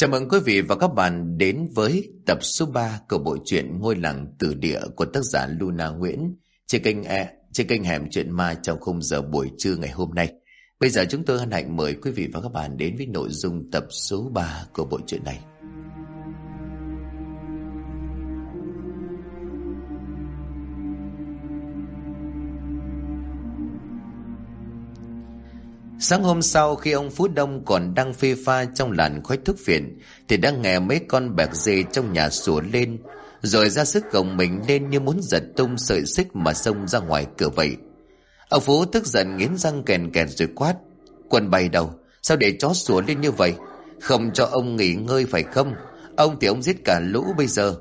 Chào mừng quý vị và các bạn đến với tập số 3 của bộ truyện Ngôi làng tử địa của tác giả Luna Nguyễn trên kênh Hẻm Chuyện Ma trong khung giờ buổi trưa ngày hôm nay. Bây giờ chúng tôi hân hạnh mời quý vị và các bạn đến với nội dung tập số 3 của bộ truyện này. Sáng hôm sau, khi ông Phú Đông còn đang phê pha trong làn khói thuốc phiện thì đã nghe mấy con bẹc dê trong nhà sủa lên, rồi ra sức gồng mình lên như muốn giật tung sợi xích mà xông ra ngoài cửa vậy. Ông Phú tức giận nghiến răng kèn kẹt rồi quát: "Quân bay đâu? Sao để chó sủa lên như vậy? Không cho ông nghỉ ngơi phải không? Ông thì ông giết cả lũ bây giờ."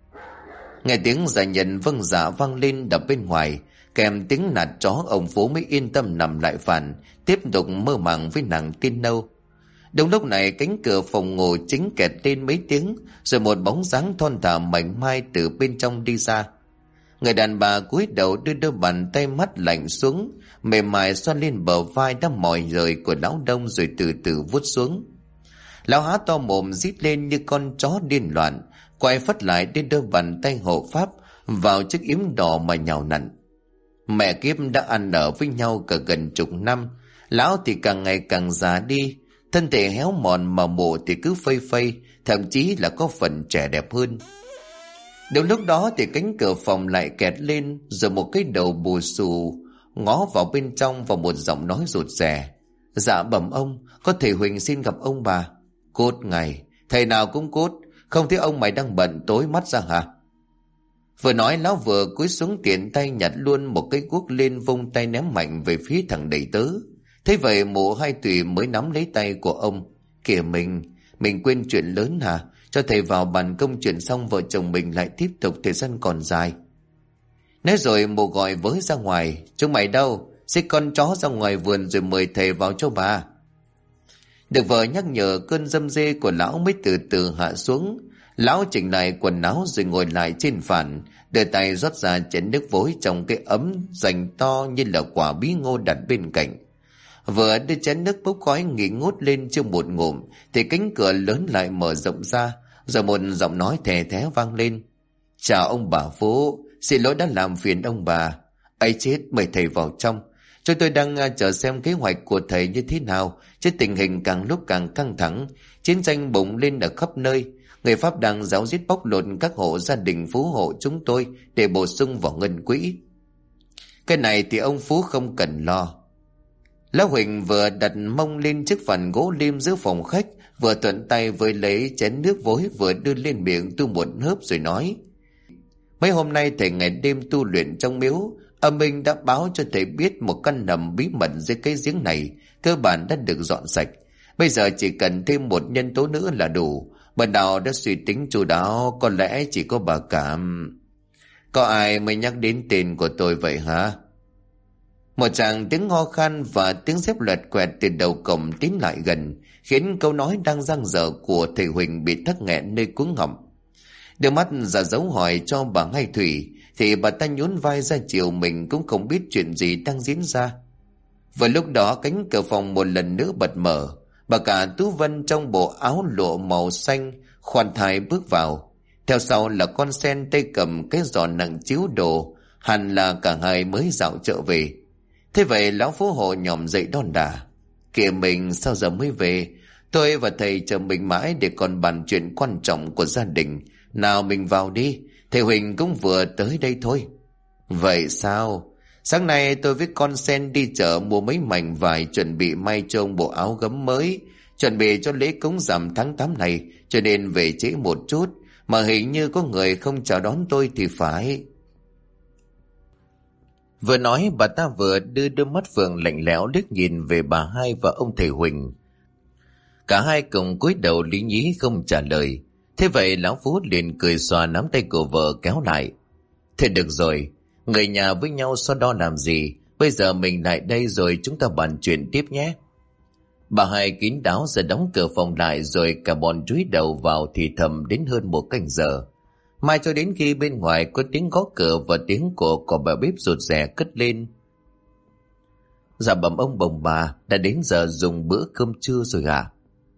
Nghe tiếng giải nhận vâng dạ vang lên đập bên ngoài, kèm tiếng nạt chó, ông Phú mới yên tâm nằm lại phản, tiếp tục mơ màng với nàng tiên nâu. Đúng lúc này, cánh cửa phòng ngủ chính kẹt lên mấy tiếng, rồi một bóng dáng thon thả mảnh mai từ bên trong đi ra. Người đàn bà cúi đầu đưa đôi bàn tay mắt lạnh xuống, mềm mại xoa lên bờ vai đã mỏi rời của lão Đông, rồi từ từ vuốt xuống. Lão há to mồm rít lên như con chó điên loạn, quay phất lại đưa đôi bàn tay hộ pháp vào chiếc yếm đỏ mà nhào nặn. Mẹ kiếp đã ăn ở với nhau cả gần chục năm, lão thì càng ngày càng già đi, thân thể héo mòn mà mụ thì cứ phây phây, thậm chí là có phần trẻ đẹp hơn. Đúng lúc đó thì cánh cửa phòng lại kẹt lên, rồi một cái đầu bù xù ngó vào bên trong và một giọng nói rụt rè: "Dạ bẩm ông, có thầy Huỳnh xin gặp ông bà." "Cốt ngày, thầy nào cũng cốt, không thấy ông mày đang bận tối mắt ra hả?" Vừa nói, lão vừa cúi xuống tiện tay nhặt luôn một cái guốc lên, vung tay ném mạnh về phía thằng đầy tớ. Thế vậy mụ Hai Tùy mới nắm lấy tay của ông: "Kìa mình quên chuyện lớn hả? Cho thầy vào bàn công chuyện xong vợ chồng mình lại tiếp tục, thời gian còn dài." Nói rồi mụ gọi với ra ngoài: "Chúng mày đâu? Xích con chó ra ngoài vườn rồi mời thầy vào cho bà." Được vợ nhắc nhở, cơn dâm dê của lão mới từ từ hạ xuống. Lão chỉnh lại quần áo rồi ngồi lại trên phản, đưa tay rót ra chén nước vối trong cái ấm dành to như là quả bí ngô đặt bên cạnh. Vừa đưa chén nước bốc khói nghỉ ngút lên chưa một ngụm thì cánh cửa lớn lại mở rộng ra, rồi một giọng nói thè thé vang lên: "Chào ông bà Phú, xin lỗi đã làm phiền ông bà. Ấy chết, mời thầy vào trong. Chúng tôi đang chờ xem kế hoạch của thầy như thế nào, chứ tình hình càng lúc càng căng thẳng, chiến tranh bùng lên ở khắp nơi. Người Pháp đang giáo giết bóc lột các hộ gia đình phú hộ chúng tôi để bổ sung vào ngân quỹ. Cái này thì ông Phú không cần lo." Lão Huỳnh vừa đặt mông lên chiếc phản gỗ lim giữa phòng khách, vừa thuận tay với lấy chén nước vối, vừa đưa lên miệng tu một hớp rồi nói: "Mấy hôm nay thầy ngày đêm tu luyện trong miếu, âm minh đã báo cho thầy biết một căn nầm bí mật dưới cái giếng này cơ bản đã được dọn sạch. Bây giờ chỉ cần thêm một nhân tố nữa là đủ. Bà nào đã suy tính chu đáo, có lẽ chỉ có bà Cảm." "Có ai mới nhắc đến tên của tôi vậy hả?" Một tràng tiếng ho khan và tiếng dép loẹt quẹt từ đầu cổng tiến lại gần, khiến câu nói đang dang dở của thầy Huỳnh bị tắc nghẹn nơi cuống họng. Đưa mắt ra dấu hỏi cho bà Hai Thủy thì bà ta nhún vai ra chiều mình cũng không biết chuyện gì đang diễn ra. Vừa lúc đó cánh cửa phòng một lần nữa bật mở. Bà cả Tú Vân trong bộ áo lụa màu xanh khoan thai bước vào, theo sau là con sen tay cầm cái giỏ nặng chiếu đồ, hẳn là cả hai mới dạo chợ về. Thế vậy lão Phú Hộ nhòm dậy đon đả: "Kìa mình, sao giờ mới về? Tôi và thầy chờ mình mãi để còn bàn chuyện quan trọng của gia đình. Nào mình vào đi, thầy Huỳnh cũng vừa tới đây thôi." "Vậy sao? Sáng nay tôi với con sen đi chợ mua mấy mảnh vải chuẩn bị may cho ông bộ áo gấm mới, chuẩn bị cho lễ cúng rằm tháng 8 này, cho nên về trễ một chút, mà hình như có người không chào đón tôi thì phải." Vừa nói bà ta vừa đưa đôi mắt phượng lạnh lẽo liếc nhìn về bà Hai và ông thầy Huỳnh. Cả hai cùng cúi đầu lý nhí không trả lời. Thế vậy lão Phú liền cười xòa nắm tay của vợ kéo lại: "Thế được rồi, người nhà với nhau so đo làm gì, bây giờ mình lại đây rồi chúng ta bàn chuyện tiếp nhé." Bà Hai kín đáo ra đóng cửa phòng lại, rồi cả bọn chúi đầu vào thì thầm đến hơn một canh giờ. Mai cho đến khi bên ngoài có tiếng gõ cửa và tiếng của bà bếp rụt rè cất lên: "Dạ bẩm ông bồng bà, đã đến giờ dùng bữa cơm trưa rồi à?"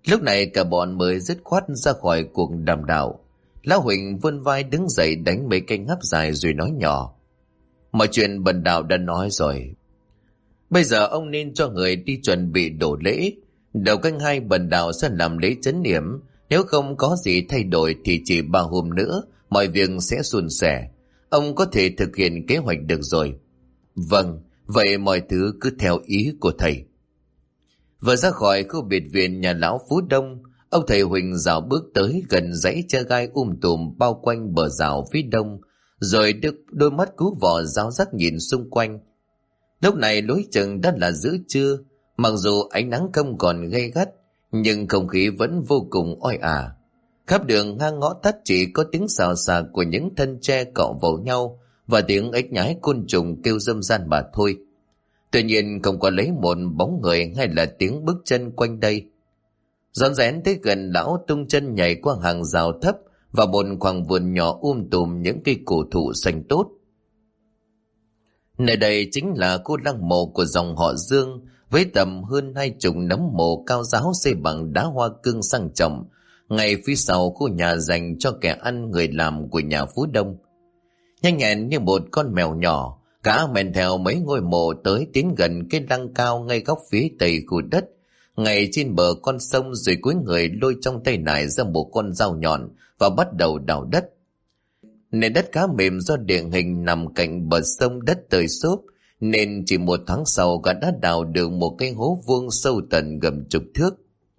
Lúc này cả bọn mới dứt khoát ra khỏi cuộc đàm đạo. Lão Huỳnh vươn vai đứng dậy đánh mấy cái ngáp dài rồi nói nhỏ: Mọi chuyện bần đạo đã nói rồi. Bây giờ ông nên cho người đi chuẩn bị đổ lễ. Đầu canh 2 bần đạo sẽ làm lễ trấn yểm. Nếu không có gì thay đổi thì chỉ 3 hôm nữa mọi việc sẽ suôn sẻ. Ông có thể thực hiện kế hoạch được rồi. Vâng, vậy mọi thứ cứ theo ý của thầy. Vừa ra khỏi khu biệt viện nhà lão Phú Đông, ông thầy Huỳnh dạo bước tới gần dãy tre gai tùm bao quanh bờ rào phía đông, rồi đôi mắt cú vọ ráo rắc nhìn xung quanh. Lúc này lối chừng đã là giữa trưa, mặc dù ánh nắng không còn gay gắt, nhưng không khí vẫn vô cùng oi ả. Khắp đường ngang ngõ tắt chỉ có tiếng xào xạc của những thân tre cọ vào nhau và tiếng ếch nhái côn trùng kêu râm ran mà thôi. Tuy nhiên không có lấy một bóng người hay là tiếng bước chân quanh đây. Rón rén tới gần, lão tung chân nhảy qua hàng rào thấp và một khoảng vườn nhỏ tùm những cây cổ thụ xanh tốt. Nơi đây chính là khu lăng mộ của dòng họ Dương, với tầm hơn 20 nấm mộ cao ráo xây bằng đá hoa cương sang trọng, ngay phía sau khu nhà dành cho kẻ ăn người làm của nhà Phú Đông. Nhanh nhẹn như một con mèo nhỏ, cả men theo mấy ngôi mộ tới tiến gần cái lăng cao ngay góc phía tây khu đất, ngay trên bờ con sông, rồi cúi người lôi trong tay nải ra một con dao nhọn và bắt đầu đào đất. Nền đất khá mềm do địa hình nằm cạnh bờ sông, đất tơi xốp, nên chỉ 1 tháng sau gã đã đào được một cái hố vuông sâu tận gần chục thước.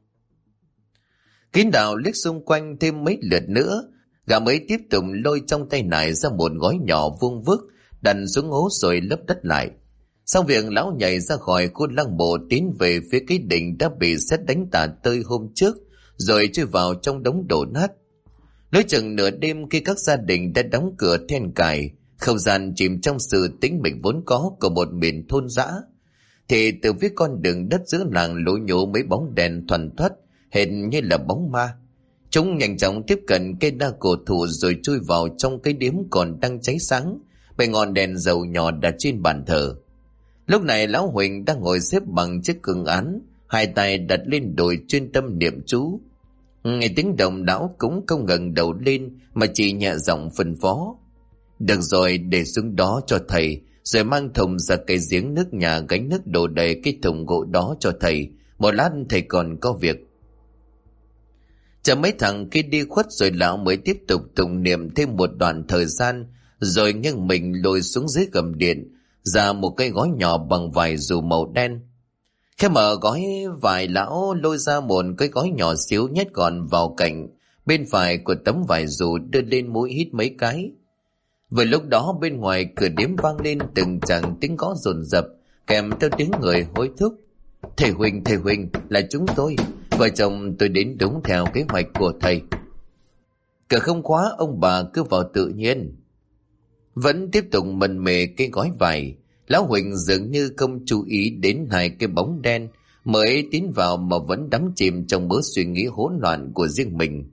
Kín đào liếc xung quanh thêm mấy lượt nữa, gã mới tiếp tục lôi trong tay nải ra một gói nhỏ vuông vức, đặt xuống hố rồi lấp đất lại. Xong việc, lão nhảy ra khỏi khu lăng mộ tiến về phía cái đỉnh đã bị sét đánh tả tơi hôm trước, rồi chui vào trong đống đổ nát. Lối chừng nửa đêm khi các gia đình đã đóng cửa then cài, không gian chìm trong sự tĩnh mịch vốn có của một miền thôn dã, thì từ phía con đường đất giữa làng lố nhố mấy bóng đèn thoăn thoắt, hệt như là bóng ma. Chúng nhanh chóng tiếp cận cây đa cổ thụ rồi chui vào trong cái điếm còn đang cháy sáng, bởi ngọn đèn dầu nhỏ đặt trên bàn thờ. Lúc này lão Huỳnh đang ngồi xếp bằng chiếc cương án, 2 tay đặt lên đùi chuyên tâm niệm chú. Nghe tiếng động, lão cũng không ngẩng đầu lên mà chỉ nhẹ giọng phân phó: Được rồi, để xuống đó cho thầy, rồi mang thùng ra cái giếng nước nhà gánh nước đổ đầy cái thùng gỗ đó cho thầy. Một lát thầy còn có việc. Chờ mấy thằng kia đi khuất rồi lão mới tiếp tục tụng niệm thêm một đoạn thời gian, rồi nghiêng mình lôi xuống dưới gầm điện ra một cái gói nhỏ bằng vải dù màu đen. Khi mở gói vải, lão lôi ra một cái gói nhỏ xíu nhét gọn vào cạnh bên phải của tấm vải dù, đưa lên mũi hít mấy cái. Vừa lúc đó bên ngoài cửa điếm vang lên từng tràng tiếng gõ dồn dập kèm theo tiếng người hối thúc: thầy Huỳnh, là chúng tôi, vợ chồng tôi đến đúng theo kế hoạch của thầy. Cửa không khóa, ông bà cứ vào tự nhiên. Vẫn tiếp tục mần mề cái gói vải, lão Huỳnh dường như không chú ý đến 2 cái bóng đen mới tiến vào mà vẫn đắm chìm trong mớ suy nghĩ hỗn loạn của riêng mình.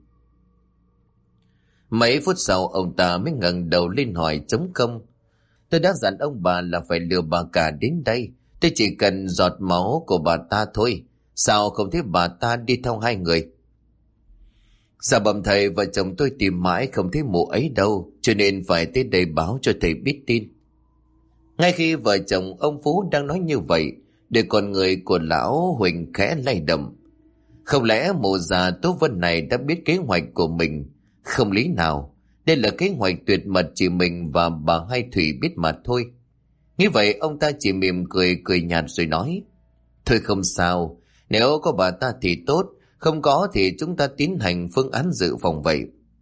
Mấy phút sau ông ta mới ngẩng đầu lên hỏi trống không: Tôi đã dặn ông bà là phải lừa bà cả đến đây, tôi chỉ cần giọt máu của bà ta thôi, sao không thấy bà ta đi theo 2 người? Dạ bẩm thầy, vợ chồng tôi tìm mãi không thấy mụ ấy đâu, cho nên phải tới đây báo cho thầy biết tin. Ngay khi vợ chồng ông Phú đang nói như vậy, để con người của lão Huỳnh khẽ lay động. Không lẽ mụ già Tố Vân này đã biết kế hoạch của mình? Không lý nào, đây là kế hoạch tuyệt mật chỉ mình và bà Hai Thủy biết mà thôi. Như vậy ông ta chỉ mỉm cười nhạt rồi nói: Thôi không sao, nếu có bà ta thì tốt, không có thì chúng ta tiến hành phương án dự phòng vậy.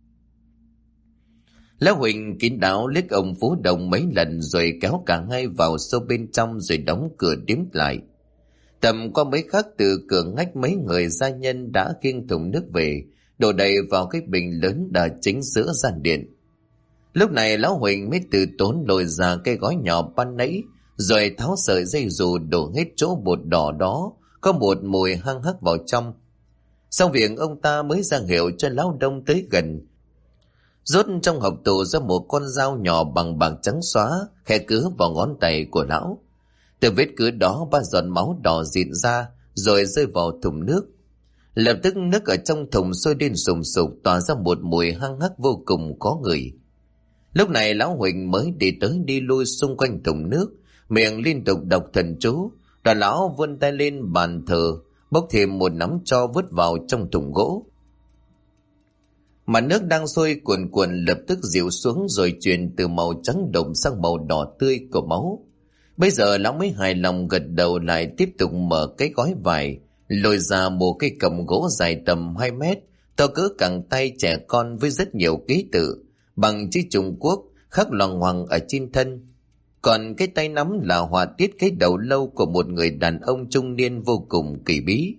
Lão Huỳnh kín đáo liếc ông Phú Đồng mấy lần rồi kéo cả hai vào sâu bên trong rồi đóng cửa điếm lại. Tầm qua mấy khắc, từ cửa ngách mấy người gia nhân đã khiêng thùng nước về, đổ đầy vào cái bình lớn đã chính giữa gian điện. Lúc này lão Huỳnh mới từ tốn lôi ra cái gói nhỏ ban nãy, rồi tháo sợi dây dù đổ hết chỗ bột đỏ đó, có một mùi hăng hắc vào trong. Xong việc, ông ta mới ra hiệu cho lão Đông tới gần, rút trong hộc tủ ra một con dao nhỏ bằng bạc trắng xóa, khẽ cứa vào ngón tay của lão. Từ vết cứa đó 3 giọt máu đỏ rịn ra rồi rơi vào thùng nước. Lập tức nước ở trong thùng sôi lên sùng sục, tỏa ra một mùi hăng hắc vô cùng khó ngửi. Lúc này lão Huỳnh mới đi tới đi lui xung quanh thùng nước, miệng liên tục đọc thần chú. Rồi lão vươn tay lên bàn thờ, bốc thêm một nắm tro vứt vào trong thùng gỗ. Mà nước đang sôi cuồn cuộn lập tức dịu xuống, rồi chuyển từ màu trắng đồng sang màu đỏ tươi của máu. Bây giờ lão mới hài lòng gật đầu, lại tiếp tục mở cái gói vải, lôi ra một cây cầm gỗ dài tầm 2 mét, to cỡ cẳng tay trẻ con, với rất nhiều ký tự bằng chữ Trung Quốc khắc loằng ngoằng ở trên thân. Còn cái tay nắm là họa tiết cái đầu lâu của một người đàn ông trung niên vô cùng kỳ bí.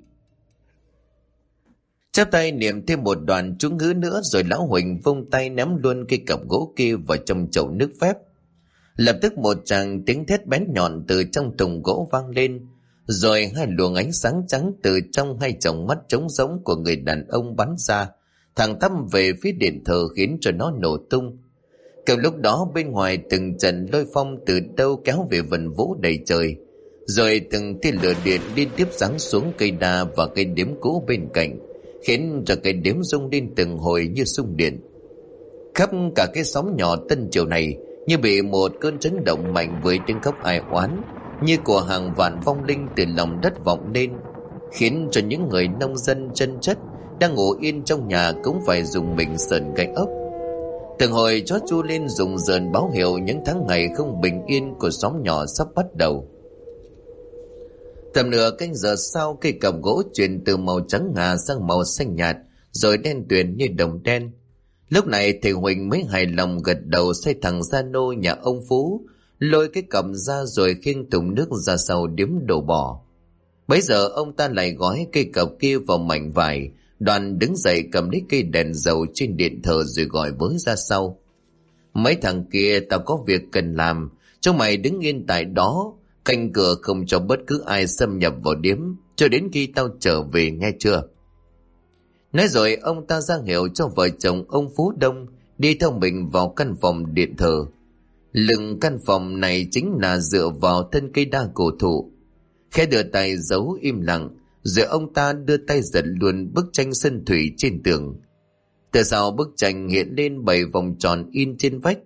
Chắp tay niệm thêm một đoạn chú ngữ nữa, rồi lão Huỳnh vung tay ném luôn cây cặp gỗ kia vào trong chậu nước phép. Lập tức một tràng tiếng thét bén nhọn từ trong thùng gỗ vang lên, rồi hai luồng ánh sáng trắng từ trong hai tròng mắt trống rỗng của người đàn ông bắn ra, thẳng tắp về phía điện thờ, khiến cho nó nổ tung. Cùng lúc đó bên ngoài từng trận lôi phong từ đâu kéo về vần vũ đầy trời, rồi từng tia lửa điện liên tiếp giáng xuống cây đa và cây điếm cũ bên cạnh, khiến cho cây điếm rung lên từng hồi như xung điện. Khắp cả cái xóm nhỏ Tân Triều này như bị một cơn chấn động mạnh, với tiếng khóc ai oán như của hàng vạn vong linh từ lòng đất vọng lên, khiến cho những người nông dân chân chất đang ngủ yên trong nhà cũng phải dùng mình sờn gai ốc. Từng hồi chó chu lên rùng rợn, báo hiệu những tháng ngày không bình yên của xóm nhỏ sắp bắt đầu. Tầm nửa canh giờ sau, cây cặp gỗ chuyển từ màu trắng ngà sang màu xanh nhạt, rồi đen tuyền như đồng đen. Lúc này thầy Huỳnh mới hài lòng gật đầu, xoay thẳng ra nô nhà ông Phú, lôi cái cặp ra rồi khiêng thùng nước ra sau điếm đổ bỏ. Bấy giờ ông ta lại gói cây cặp kia vào mảnh vải, đoàn đứng dậy cầm lấy cây đèn dầu trên điện thờ rồi gọi với ra sau. Mấy thằng kia tao có việc cần làm, chúng mày đứng yên tại đó, canh cửa không cho bất cứ ai xâm nhập vào điếm, cho đến khi tao trở về, nghe chưa? Nói rồi ông ta ra hiệu cho vợ chồng ông Phú Đông đi theo mình vào căn phòng điện thờ. Lưng căn phòng này chính là dựa vào thân cây đa cổ thụ. Khẽ đưa tay giấu im lặng, rồi ông ta đưa tay giật luôn bức tranh sơn thủy trên tường. Từ sau bức tranh hiện lên 7 vòng tròn in trên vách.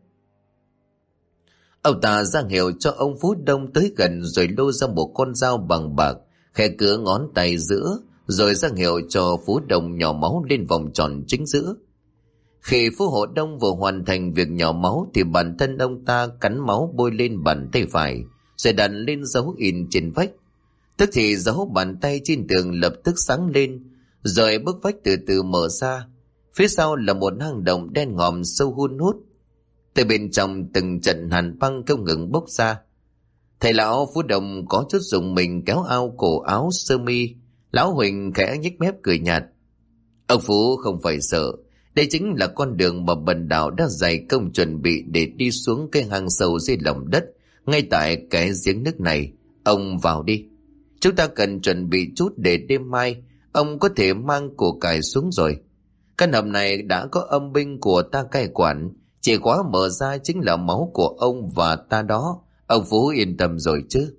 Ông ta ra hiệu cho ông Phú Đông tới gần, rồi lôi ra một con dao bằng bạc, khẽ cứa ngón tay giữa, rồi ra hiệu cho Phú Đông nhỏ máu lên vòng tròn chính giữa. Khi Phú Hộ Đông vừa hoàn thành việc nhỏ máu thì bản thân ông ta cắn máu bôi lên bàn tay phải, rồi đặt lên dấu in trên vách. Tức thì dấu bàn tay trên tường lập tức sáng lên, rồi bức vách từ từ mở ra. Phía sau là một hang động đen ngòm sâu hun hút. Từ bên trong từng trận hàn băng không ngừng bốc ra. Thầy lão Phú Đông có chút dùng mình kéo ao cổ áo sơ mi. Lão Huỳnh khẽ nhếch mép cười nhạt. Ông Phú không phải sợ, đây chính là con đường mà bần đạo đã dày công chuẩn bị để đi xuống cái hang sâu dưới lòng đất, ngay tại cái giếng nước này. Ông vào đi. Chúng ta cần chuẩn bị chút để đêm mai ông có thể mang của cải xuống rồi. Căn hầm này đã có âm binh của ta cai quản, chìa khóa mở ra chính là máu của ông và ta đó. Ông Phú yên tâm rồi chứ?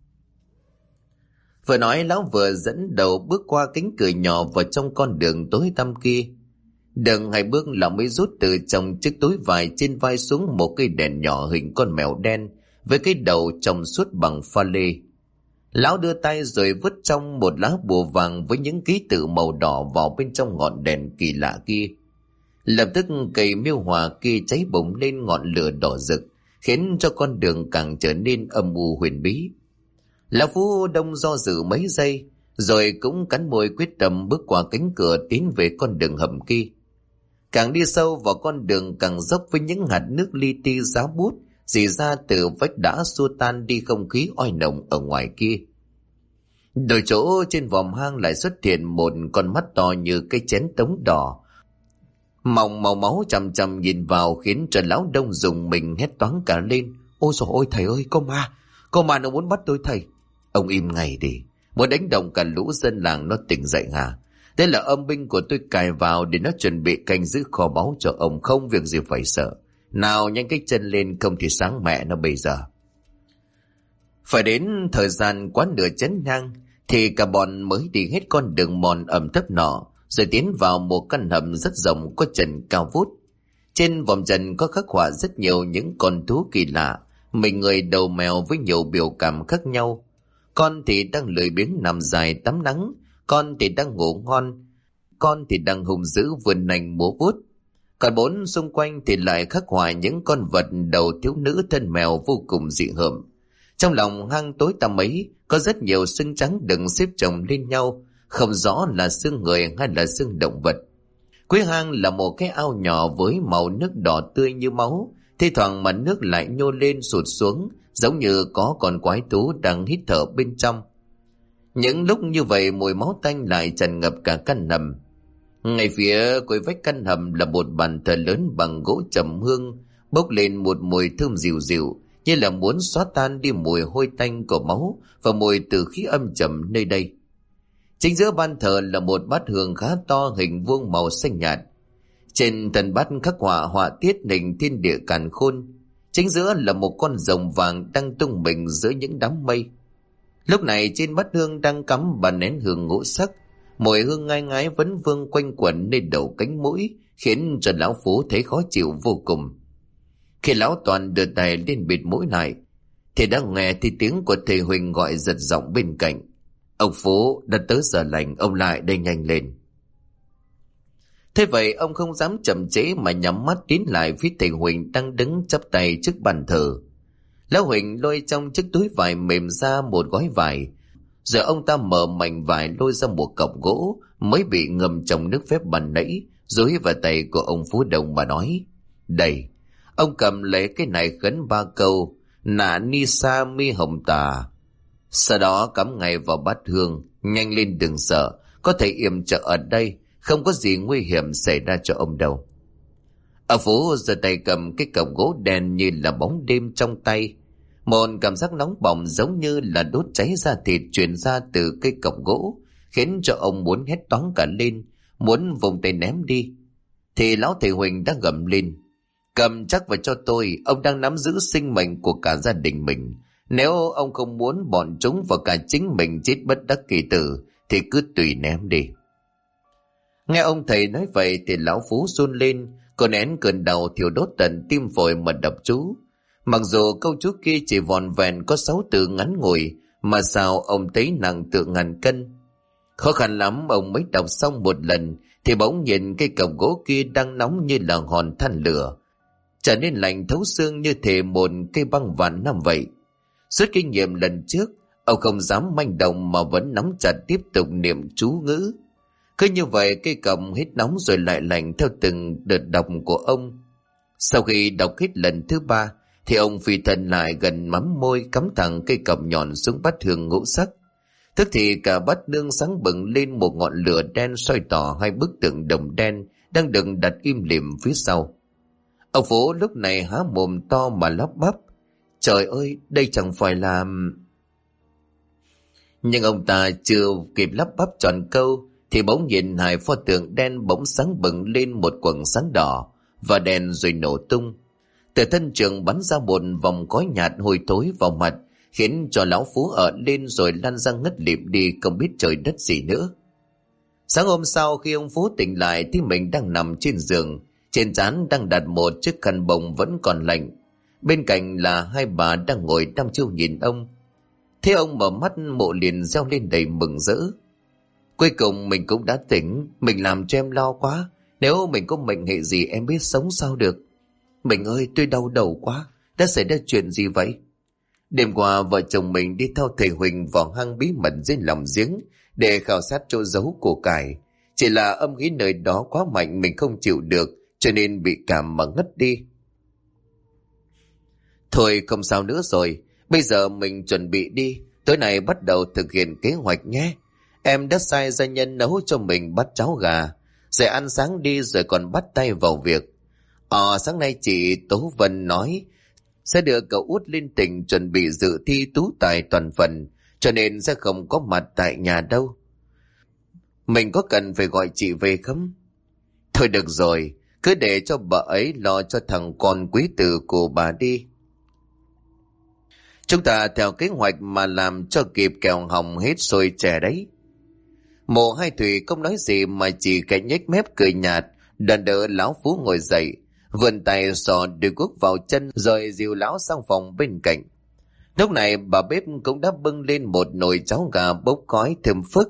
Vừa nói lão vừa dẫn đầu bước qua cánh cửa nhỏ vào trong con đường tối tăm kia. Đừng 2 bước lão mới rút từ trong chiếc túi vải trên vai xuống một cây đèn nhỏ hình con mèo đen với cái đầu trong suốt bằng pha lê. Lão đưa tay rồi vứt trong một lá bùa vàng với những ký tự màu đỏ vào bên trong ngọn đèn kỳ lạ kia. Lập tức cây miêu hòa kia cháy bùng lên ngọn lửa đỏ rực, khiến cho con đường càng trở nên âm u huyền bí. Lão Phú Đông do dự mấy giây, rồi cũng cắn môi quyết tâm bước qua cánh cửa tiến về con đường hầm kia. Càng đi sâu vào con đường càng dốc, với những hạt nước li ti giá bút rỉ ra từ vách đá xua tan đi không khí oi nồng ở ngoài kia. Đôi chỗ trên vòm hang lại xuất hiện một con mắt to như cái chén tống đỏ, mỏng màu máu chằm chằm nhìn vào, khiến cho lão Đông dùng mình hét toáng cả lên. Ôi dồi ôi, thầy ơi, có ma nó muốn bắt tôi thầy. Ông im ngay đi, muốn đánh động cả lũ dân làng nó tỉnh dậy hả? Đây là âm binh của tôi cài vào để nó chuẩn bị canh giữ kho báu cho ông, không việc gì phải sợ. Nào nhanh cái chân lên, không thì sáng mẹ nó bây giờ. Phải đến thời gian quá nửa chén nhang thì cả bọn mới đi hết con đường mòn ẩm thấp nọ, rồi tiến vào một căn hầm rất rộng có trần cao vút. Trên vòm trần có khắc họa rất nhiều những con thú kỳ lạ, mình người đầu mèo với nhiều biểu cảm khác nhau. Con thì đang lười biếng nằm dài tắm nắng, con thì đang ngủ ngon, con thì đang hung dữ vươn nành múa vuốt. Còn bốn xung quanh thì lại khắc họa những con vật đầu thiếu nữ thân mèo vô cùng dị hợm. Trong lòng hang tối tăm ấy có rất nhiều xương trắng đựng xếp chồng lên nhau, không rõ là xương người hay là xương động vật. Cuối hang là một cái ao nhỏ với màu nước đỏ tươi như máu, thi thoảng mặt nước lại nhô lên sụt xuống, giống như có con quái thú đang hít thở bên trong. Những lúc như vậy mùi máu tanh lại tràn ngập cả căn hầm. Ngay phía cuối vách căn hầm là một bàn thờ lớn bằng gỗ trầm hương, bốc lên một mùi thơm dịu dịu, như là muốn xóa tan đi mùi hôi tanh của máu và mùi tử khí âm trầm nơi đây. Chính giữa ban thờ là một bát hương khá to, hình vuông màu xanh nhạt. Trên thân bát khắc họa họa tiết hình thiên địa càn khôn. Chính giữa là một con rồng vàng đang tung mình giữa những đám mây. Lúc này trên bát hương đang cắm bàn nén hương ngũ sắc, mùi hương ngai ngái vẫn vương quanh quẩn lên đầu cánh mũi, khiến cho lão Phú thấy khó chịu vô cùng. Khi lão Toàn đưa tay lên bịt mũi lại, thì đã nghe thì tiếng của thầy Huỳnh gọi giật giọng bên cạnh: "Ông Phú, đã tới giờ lành, ông lại đây nhanh lên." Thế vậy ông không dám chậm trễ mà nhắm mắt tiến lại phía thầy Huỳnh đang đứng chắp tay trước bàn thờ. Lão Huỳnh lôi trong chiếc túi vải mềm ra một gói vải, rồi ông ta mở mảnh vải lôi ra một cọc gỗ mới bị ngâm trong nước phép ban nãy, dúi vào tay của ông Phú Đồng mà nói: "Đây, ông cầm lấy cái này khấn 3 câu: Nạ ni sa mi hồng tà. Sau đó cắm ngay vào bát hương, nhanh lên đừng sợ, có thể yểm trợ ở đây, không có gì nguy hiểm xảy ra cho ông đâu." Ông Phú giơ tay cầm cái cọc gỗ đen như là bóng đêm trong tay. Một cảm giác nóng bỏng giống như là đốt cháy da thịt truyền ra từ cây cọc gỗ, khiến cho ông muốn hét toáng cả lên, muốn vùng tay ném đi. Thì lão thầy Huỳnh đã gầm lên: "Cầm chắc vào cho tôi, ông đang nắm giữ sinh mệnh của cả gia đình mình. Nếu ông không muốn bọn chúng và cả chính mình chết bất đắc kỳ tử, thì cứ tùy ném đi." Nghe ông thầy nói vậy thì lão Phú run lên, cô nén cơn đau thiêu đốt tận tim phổi mà đọc chú. Mặc dù câu chú kia chỉ vòn vẹn có 6 từ ngắn ngủi, mà sao ông thấy nặng tựa ngàn cân. Khó khăn lắm ông mới đọc xong một lần, thì bỗng nhìn cây cọc gỗ kia đang nóng như là hòn than lửa, trở nên lạnh thấu xương như thể một cây băng vạn năm vậy. Suốt kinh nghiệm lần trước, ông không dám manh động mà vẫn nắm chặt tiếp tục niệm chú ngữ. Cứ như vậy cây cọc hết nóng rồi lại lạnh theo từng đợt đọc của ông. Sau khi đọc hết lần thứ 3, thì ông phi thân lại gần mắm môi cắm thẳng cây cọc nhọn xuống bát hương ngũ sắc. Tức thì cả bát nương sáng bừng lên một ngọn lửa đen soi tỏ 2 bức tượng đồng đen đang được đặt im lìm phía sau. Ông Phú lúc này há mồm to mà lắp bắp: "Trời ơi, đây chẳng phải là..." Nhưng ông ta chưa kịp lắp bắp tròn câu thì bỗng nhìn 2 pho tượng đen bỗng sáng bừng lên một quầng sáng đỏ và đèn rồi nổ tung. Từ thân trường bắn ra một vòng khói nhạt hôi thối vào mặt, khiến cho lão Phú ở lên rồi lăn ra ngất lịm đi, không biết trời đất gì nữa. Sáng hôm sau khi ông Phú tỉnh lại thì mình đang nằm trên giường, trên trán đang đặt một chiếc khăn bông vẫn còn lạnh. Bên cạnh là 2 bà đang ngồi đăm chiêu nhìn ông. Thế ông mở mắt, Mộ liền reo lên đầy mừng rỡ: "Cuối cùng mình cũng đã tỉnh, mình làm cho em lo quá. Nếu mình có mệnh hệ gì em biết sống sao được. Mình ơi, tôi đau đầu quá, đã xảy ra chuyện gì vậy?" Đêm qua vợ chồng mình đi theo thầy Huỳnh vào hang bí mật dưới lòng giếng để khảo sát chỗ giấu của cải. Chỉ là âm khí nơi đó quá mạnh, mình không chịu được, cho nên bị cảm mà ngất đi. Thôi không sao nữa rồi, bây giờ mình chuẩn bị đi, tối nay bắt đầu thực hiện kế hoạch nhé. Em đã sai gia nhân nấu cho mình bát cháo gà, rồi ăn sáng đi rồi còn bắt tay vào việc. Sáng nay chị Tố Vân nói sẽ đưa cậu út lên tỉnh chuẩn bị dự thi tú tài toàn phần, cho nên sẽ không có mặt tại nhà đâu. Mình có cần phải gọi chị về không? Thôi được rồi, cứ để cho bà ấy lo cho thằng con quý tử của bà đi. Chúng ta theo kế hoạch mà làm cho kịp kèo hỏng hết sôi chè đấy. Mộ Hai Thủy không nói gì mà chỉ cái nhếch mép cười nhạt, đần đỡ lão Phú ngồi dậy, vươn tay sò đôi guốc vào chân rồi dìu lão sang phòng bên cạnh. Lúc này bà bếp cũng đã bưng lên một nồi cháo gà bốc khói thơm phức.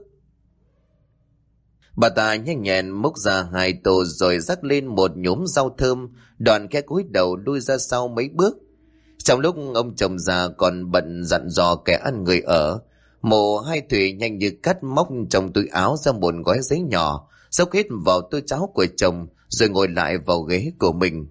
Bà ta nhanh nhẹn múc ra 2 tô rồi rắc lên một nhúm rau thơm, đoàn khẽ cúi đầu lui ra sau mấy bước. Trong lúc ông chồng già còn bận dặn dò kẻ ăn người ở, Mộ Hai Thủy nhanh như cắt móc trong túi áo ra một gói giấy nhỏ, xốc hết vào tô cháo của chồng rồi ngồi lại vào ghế của mình.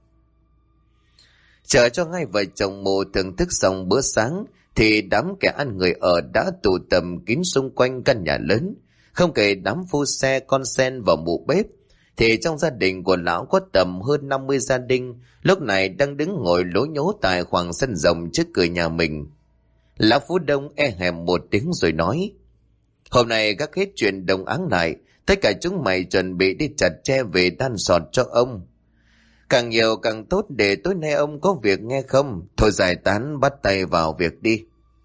Chờ cho hai vợ chồng Mộ thưởng thức xong bữa sáng thì đám kẻ ăn người ở đã tụ tập kín xung quanh căn nhà lớn. Không kể đám phu xe, con sen và mụ bếp, thì trong gia đình của lão có tầm hơn 50 gia đình lúc này đang đứng ngồi lố nhố tại khoảng sân rộng trước cửa nhà mình. Lão Phú Đông hèm một tiếng rồi nói: "Hôm nay gác hết chuyện đồng áng lại, tất cả chúng mày chuẩn bị đi chặt tre về đan sọt cho ông. Càng nhiều càng tốt, để tối nay ông có việc nghe không? Thôi giải tán, bắt tay vào việc đi."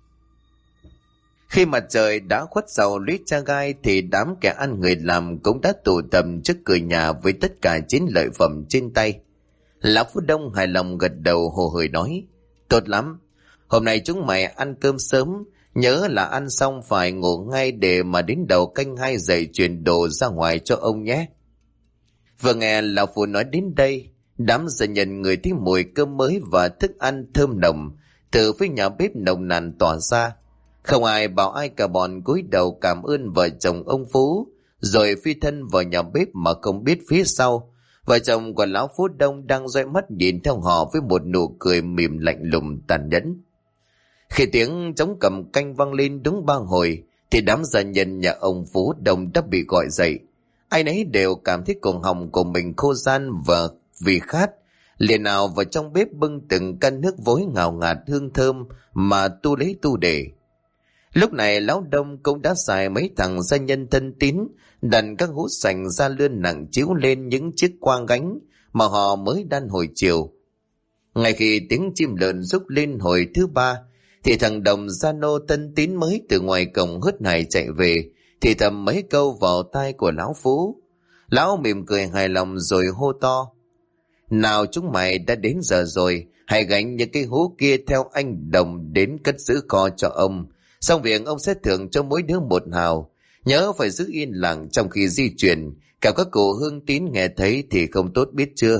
Khi mặt trời đã khuất sau lũy cha gai thì đám kẻ ăn người làm cũng đã tụ tập trước cửa nhà với tất cả chiến lợi phẩm trên tay. Lão Phú Đông hài lòng gật đầu hồ hởi nói: "Tốt lắm, hôm nay chúng mày ăn cơm sớm, nhớ là ăn xong phải ngủ ngay để mà đến đầu canh 2 dậy chuyển đồ ra ngoài cho ông nhé." Vừa nghe lão Phú nói đến đây, đám gia nhân người thấy mùi cơm mới và thức ăn thơm nồng từ phía nhà bếp nồng nàn tỏa ra. Không ai bảo ai cả, bọn cúi đầu cảm ơn vợ chồng ông Phú, rồi phi thân vào nhà bếp mà không biết phía sau vợ chồng của lão Phú Đông đang dõi mắt nhìn theo họ với một nụ cười mỉm lạnh lùng tàn nhẫn. Khi tiếng trống cầm canh vang lên đúng 3 hồi thì đám gia nhân nhà ông Phú Đông đã bị gọi dậy. Ai nấy đều cảm thấy cổ họng của mình khô ran và vì khát, liền nào vào trong bếp bưng từng căn nước vối ngào ngạt hương thơm mà tu lấy tu để. Lúc này lão Đông cũng đã xài mấy thằng gia nhân thân tín đặt các hũ sành ra lươn nặng chiếu lên những chiếc quang gánh mà họ mới đan hồi chiều. Ngay khi tiếng chim lợn rúc lên hồi thứ 3 thì thằng Đồng gia nô thân tín mới từ ngoài cổng hớt hải chạy về, thì thầm mấy câu vào tai của lão Phú. Lão mỉm cười hài lòng rồi hô to: "Nào chúng mày đã đến giờ rồi, hãy gánh những cái hũ kia theo anh Đồng đến cất giữ kho cho ông. Xong việc ông sẽ thưởng cho mỗi đứa 1 hào. Nhớ phải giữ yên lặng trong khi di chuyển, cả các cụ Hương Tín nghe thấy thì không tốt biết chưa?"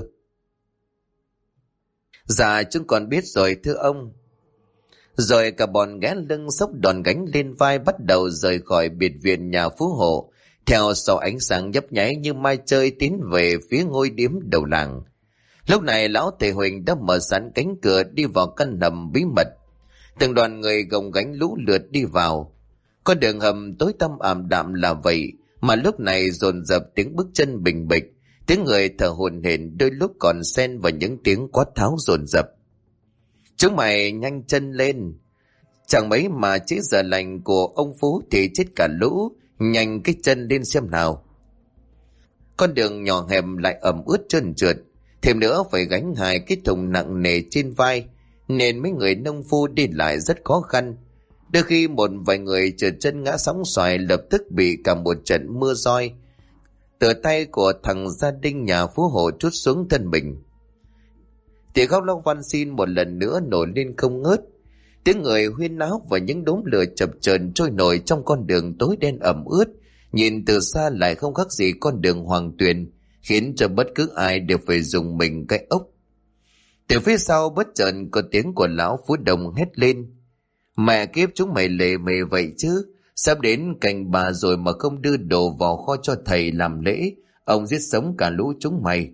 "Dạ chúng còn biết rồi thưa ông." Rồi cả bọn ghé lưng xốc đòn gánh lên vai bắt đầu rời khỏi biệt viện nhà Phú Hộ, theo sau ánh sáng nhấp nháy như mai chơi tiến về phía ngôi điếm đầu làng. Lúc này lão Thầy Huỳnh đã mở sẵn cánh cửa đi vào căn hầm bí mật. Từng đoàn người gồng gánh lũ lượt đi vào. Con đường hầm tối tăm ảm đạm là vậy, mà lúc này dồn dập tiếng bước chân bình bịch, tiếng người thở hổn hển, đôi lúc còn xen vào những tiếng quát tháo dồn dập. "Chúng mày nhanh chân lên, chẳng mấy mà chế giờ lành của ông Phú thì chết cả lũ, nhanh cái chân lên xem nào." Con đường nhỏ hẹp lại ẩm ướt trơn trượt, thêm nữa phải gánh 2 cái thùng nặng nề trên vai, nên mấy người nông phu đi lại rất khó khăn. Đôi khi một vài người trượt chân ngã sóng xoài, lập tức bị cả một trận mưa roi từ tay của thằng gia đình nhà Phú Hộ trút xuống thân mình. Tiếng khóc lóc van xin một lần nữa nổi lên không ngớt. Tiếng người huyên náo và những đốm lửa chập chờn trôi nổi trong con đường tối đen ẩm ướt, nhìn từ xa lại không khác gì con đường Hoàng Tuyền, khiến cho bất cứ ai đều phải dùng mình cái ốc. Từ phía sau bất chợt có tiếng của lão Phú Đông hét lên: "Mẹ kiếp, chúng mày lề mề vậy chứ? Sắp đến cành bà rồi mà không đưa đồ vào kho cho thầy làm lễ, ông giết sống cả lũ chúng mày."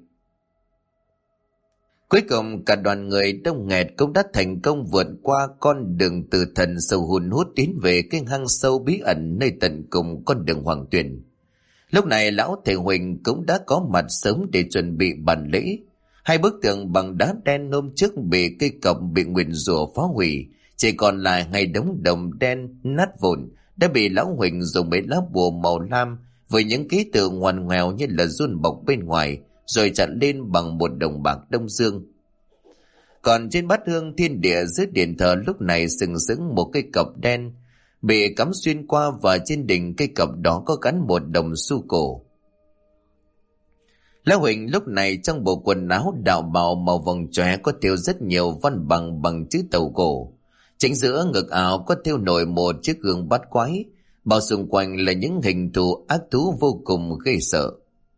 Cuối cùng cả đoàn người đông nghẹt cũng đã thành công vượt qua con đường từ thần sâu hun hút tiến về cái hang sâu bí ẩn nơi tận cùng con đường Hoàng Tuyền. Lúc này lão Thầy Huỳnh cũng đã có mặt sớm để chuẩn bị bàn lễ. 2 bức tường bằng đá đen hôm trước bị cây cọc bị nguyền rủa phá hủy, chỉ còn lại 2 đống đồng đen nát vụn đã bị lão Huỳnh dùng mấy lá bùa màu lam với những ký tự ngoằn ngoèo như là run bọc bên ngoài, rồi chặn lên bằng một đồng bạc Đông Dương. Còn trên bát hương thiên địa dưới điện thờ lúc này sừng sững một cây cọc đen bị cắm xuyên qua, và trên đỉnh cây cọc đó có gắn một đồng xu cổ. Lão Huỳnh lúc này trong bộ quần áo đạo bào màu vàng chóe có thêu rất nhiều văn bằng chữ tàu cổ. Chính giữa ngực áo có thêu nổi một chiếc gương bát quái, bao xung quanh là những hình thù ác thú vô cùng ghê sợ.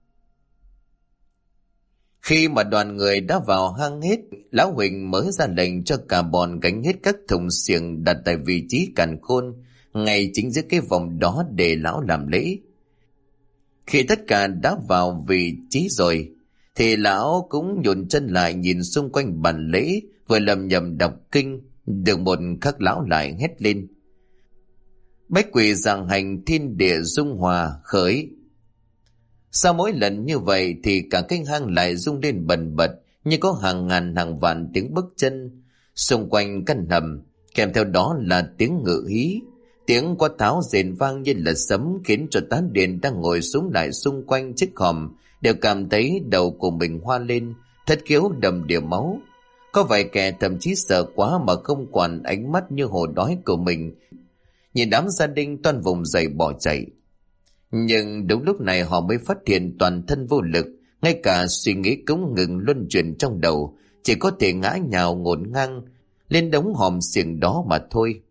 Khi mà đoàn người đã vào hang hết, Lão Huỳnh mới ra lệnh cho cả bọn gánh hết các thùng xiềng đặt tại vị trí càn khôn, ngay chính giữa cái vòng đó để lão làm lễ. Khi tất cả đã vào vị trí rồi, thì lão cũng nhổn chân lại nhìn xung quanh bàn lễ, vừa lầm nhầm đọc kinh. Được một khắc lão lại hét lên: Bách quỷ giảng hành, thiên địa dung hòa, khởi. Sau mỗi lần như vậy thì cả cái hang lại rung lên bần bật, như có hàng ngàn hàng vạn tiếng bước chân xung quanh căn hầm, kèm theo đó là tiếng ngự hí, tiếng quát tháo rền vang như là sấm, khiến cho tán điện đang ngồi xuống lại xung quanh chiếc hòm đều cảm thấy đầu của mình hoa lên, thất khiếu đầm đìa máu. Có vài kẻ thậm chí sợ quá mà không quản ánh mắt như hổ đói của mình, nhìn đám gia đình toan vùng dậy bỏ chạy. Nhưng đúng lúc này họ mới phát hiện toàn thân vô lực, ngay cả suy nghĩ cũng ngừng luân chuyển trong đầu, chỉ có thể ngã nhào ngổn ngang lên đống hòm xiềng đó mà thôi.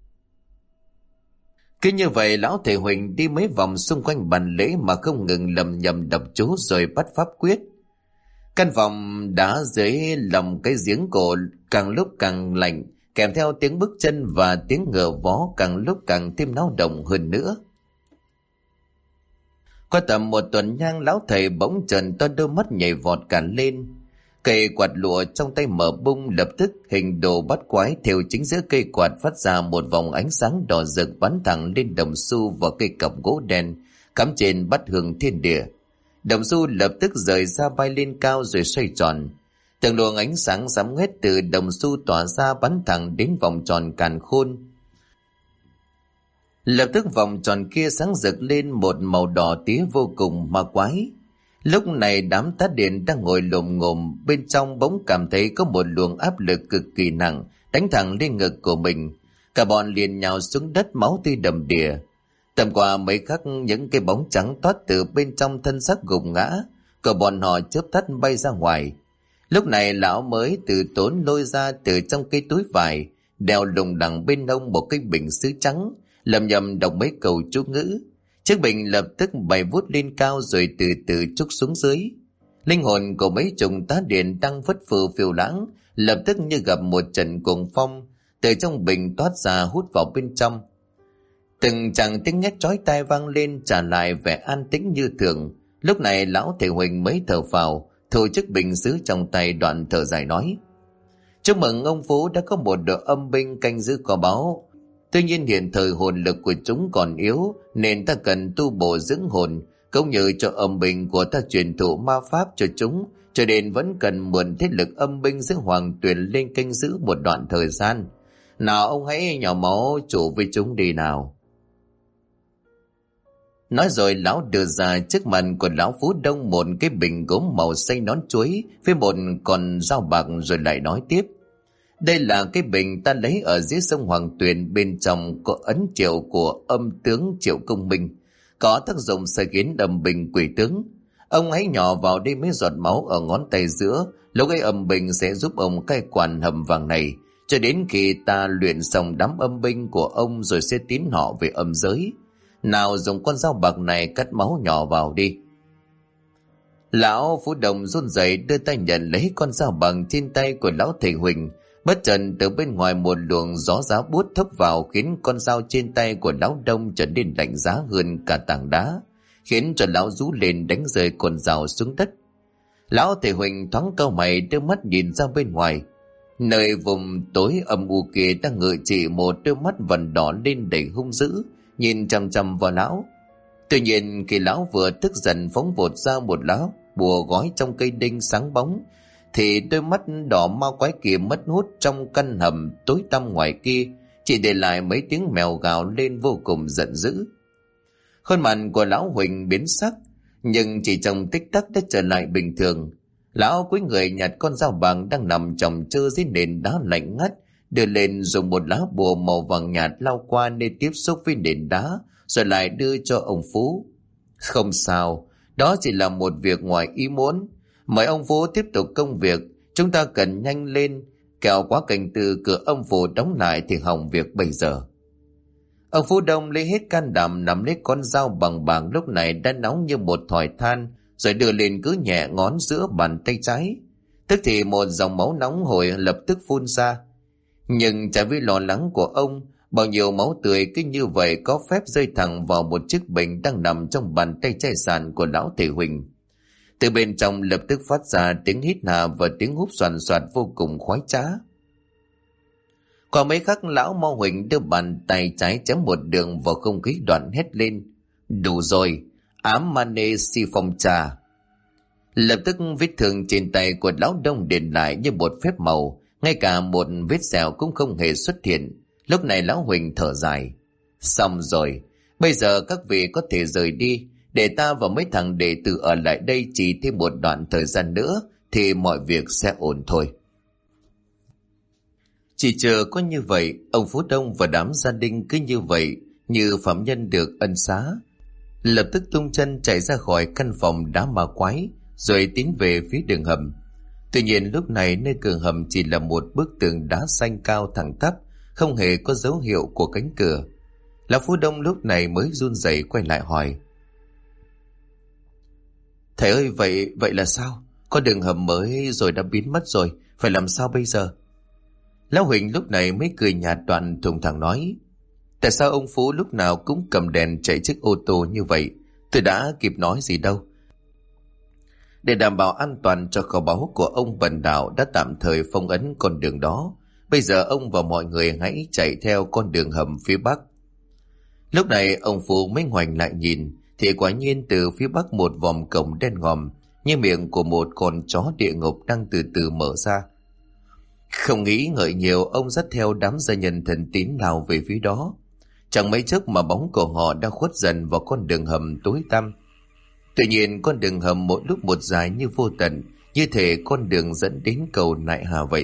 Cứ như vậy lão thầy Huỳnh đi mấy vòng xung quanh bàn lễ mà không ngừng lầm nhầm đọc chú rồi bắt pháp quyết. Căn phòng đá dưới lòng cái giếng cổ càng lúc càng lạnh, kèm theo tiếng bước chân và tiếng ngựa vó càng lúc càng thêm náo động hơn nữa. Qua tầm một tuần nhang, lão thầy bỗng chợt to đôi mắt nhảy vọt cả lên. Cây quạt lụa trong tay mở bung, lập tức hình đồ bắt quái theo chính giữa cây quạt phát ra một vòng ánh sáng đỏ rực bắn thẳng lên đồng xu và cây cọc gỗ đen cắm trên bát hương thiên địa. Đồng xu lập tức rời ra bay lên cao rồi xoay tròn. Từng luồng ánh sáng sẫm hết từ đồng xu tỏa ra bắn thẳng đến vòng tròn càn khôn. Lập tức vòng tròn kia sáng rực lên một màu đỏ tía vô cùng ma quái. Lúc này đám tá điện đang ngồi lồm ngồm bên trong bỗng cảm thấy có một luồng áp lực cực kỳ nặng đánh thẳng lên ngực của mình. Cả bọn liền nhào xuống đất, máu tươi đầm đìa. Tầm qua mấy khắc, những cái bóng trắng toát từ bên trong thân xác gục ngã của bọn họ chớp tắt bay ra ngoài. Lúc này lão mới từ tốn lôi ra từ trong cái túi vải, đeo lùng đằng bên hông một cái bình sứ trắng, lầm nhầm đọc mấy câu chú ngữ. Chiếc bình lập tức bay vút lên cao rồi từ từ trút xuống dưới. Linh hồn của mấy chục tá điện đang phất phơ phiêu lãng lập tức như gặp một trận cuồng phong, từ trong bình toát ra hút vào bên trong. Từng chàng tiếng hét chói tai vang lên trả lại vẻ an tĩnh như thường. Lúc này lão thầy Huỳnh mới thở phào, thu chiếc bình sứ trong tay, đoạn thở dài nói: Chúc mừng ông Phú đã có một đội âm binh canh giữ kho báu. Tuy nhiên hiện thời hồn lực của chúng còn yếu, nên ta cần tu bổ dưỡng hồn, cũng như cho âm binh của ta truyền thụ ma pháp cho chúng, cho nên vẫn cần mượn thế lực âm binh giữa Hoàng Tuyền lên canh giữ một đoạn thời gian. Nào ông hãy nhỏ máu chủ với chúng đi nào. Nói rồi lão đưa ra trước mặt của lão Phú Đông một cái bình gốm màu xanh nón chuối với một con dao bạc, rồi lại nói tiếp: Đây là cái bình ta lấy ở dưới sông Hoàng Tuyền, bên trong có ấn triệu của âm tướng Triệu Công Minh, có tác dụng sai khiến âm binh quỷ tướng. Ông hãy nhỏ vào đây mấy giọt máu ở ngón tay giữa, lúc ấy âm binh sẽ giúp ông cai quản hầm vàng này, cho đến khi ta luyện xong đám âm binh của ông rồi sẽ tiến họ về âm giới. Nào dùng con dao bạc này cắt máu nhỏ vào đi. Lão Phú Đồng run rẩy đưa tay nhận lấy con dao bằng trên tay của lão thầy Huỳnh. Bất chợt từ bên ngoài một luồng gió giá buốt thốc vào, khiến con dao trên tay của lão Đông trở nên lạnh giá hơn cả tảng đá, khiến cho lão rú lên đánh rơi con dao xuống đất. Lão thầy Huỳnh thoáng cau mày, đưa mắt nhìn ra bên ngoài. Nơi vùng tối âm u kia đang ngự trị một đôi mắt vằn đỏ lên đầy hung dữ, nhìn chằm chằm vào lão. Tuy nhiên khi lão vừa tức giận phóng vụt ra một lá bùa gói trong cây đinh sáng bóng, thì đôi mắt đỏ ma quái kia mất hút trong căn hầm tối tăm ngoài kia, chỉ để lại mấy tiếng mèo gào lên vô cùng giận dữ. Khuôn mặt của lão Huỳnh biến sắc, nhưng chỉ trong tích tắc đã trở lại bình thường. Lão cúi người nhặt con dao bằng đang nằm chồng chơ dưới nền đá lạnh ngắt, đưa lên dùng một lá bùa màu vàng nhạt lau qua nơi tiếp xúc với nền đá, rồi lại đưa cho ông Phú. Không sao, đó chỉ là một việc ngoài ý muốn. Mời ông Phú tiếp tục công việc, chúng ta cần nhanh lên, kẻo quá cảnh từ cửa âm phủ đóng lại thì hỏng việc bây giờ. Ông Phú Đông lấy hết can đảm nắm lấy con dao bằng bạc lúc này đã nóng như một thỏi than, rồi đưa lên cứ nhẹ ngón giữa bàn tay trái. Tức thì một dòng máu nóng hổi lập tức phun ra. Nhưng trái với lo lắng của ông, bao nhiêu máu tươi cứ như vậy có phép rơi thẳng vào một chiếc bình đang nằm trong bàn tay trái sàn của lão thầy Huỳnh. Từ bên trong lập tức phát ra tiếng hít hà và tiếng húp xoàn xoạt vô cùng khoái trá. Qua mấy khắc, lão Mo Huỳnh đưa bàn tay trái chém một đường vào không khí, đoạn hét lên: đủ rồi, ám mane si phong trà. Lập tức vết thương trên tay của lão Đông đền lại như một phép màu, ngay cả một vết sẹo cũng không hề xuất hiện. Lúc này lão Huỳnh thở dài: xong rồi, bây giờ các vị có thể rời đi, để ta và mấy thằng đệ tử ở lại đây chỉ thêm một đoạn thời gian nữa thì mọi việc sẽ ổn thôi. Chỉ chờ có như vậy, ông Phú Đông và đám gia đình cứ như vậy như phạm nhân được ân xá, lập tức tung chân chạy ra khỏi căn phòng đá ma quái, rồi tiến về phía đường hầm. Tuy nhiên lúc này nơi cửa hầm chỉ là một bức tường đá xanh cao thẳng tắp, không hề có dấu hiệu của cánh cửa. Lão Phú Đông lúc này mới run rẩy quay lại hỏi: thầy ơi, vậy là sao? Có đường hầm mới rồi đã biến mất rồi, phải làm sao bây giờ? Lão Huỳnh lúc này mới cười nhạt, đoạn thùng thẳng nói: tại sao ông Phú lúc nào cũng cầm đèn chạy chiếc ô tô như vậy? Tôi đã kịp nói gì đâu. Để đảm bảo an toàn cho kho báu của ông Bần Đạo đã tạm thời phong ấn con đường đó. Bây giờ ông và mọi người hãy chạy theo con đường hầm phía bắc. Lúc này ông Phú mới ngoảnh lại nhìn, thì quả nhiên từ phía bắc một vòm cổng đen ngòm như miệng của một con chó địa ngục đang từ từ mở ra. Không nghĩ ngợi nhiều, ông dắt theo đám gia nhân thần tín lao về phía đó. Chẳng mấy chốc mà bóng của họ đã khuất dần vào con đường hầm tối tăm. Tuy nhiên con đường hầm mỗi lúc một dài như vô tận, như thể con đường dẫn đến cầu Nại Hà vậy.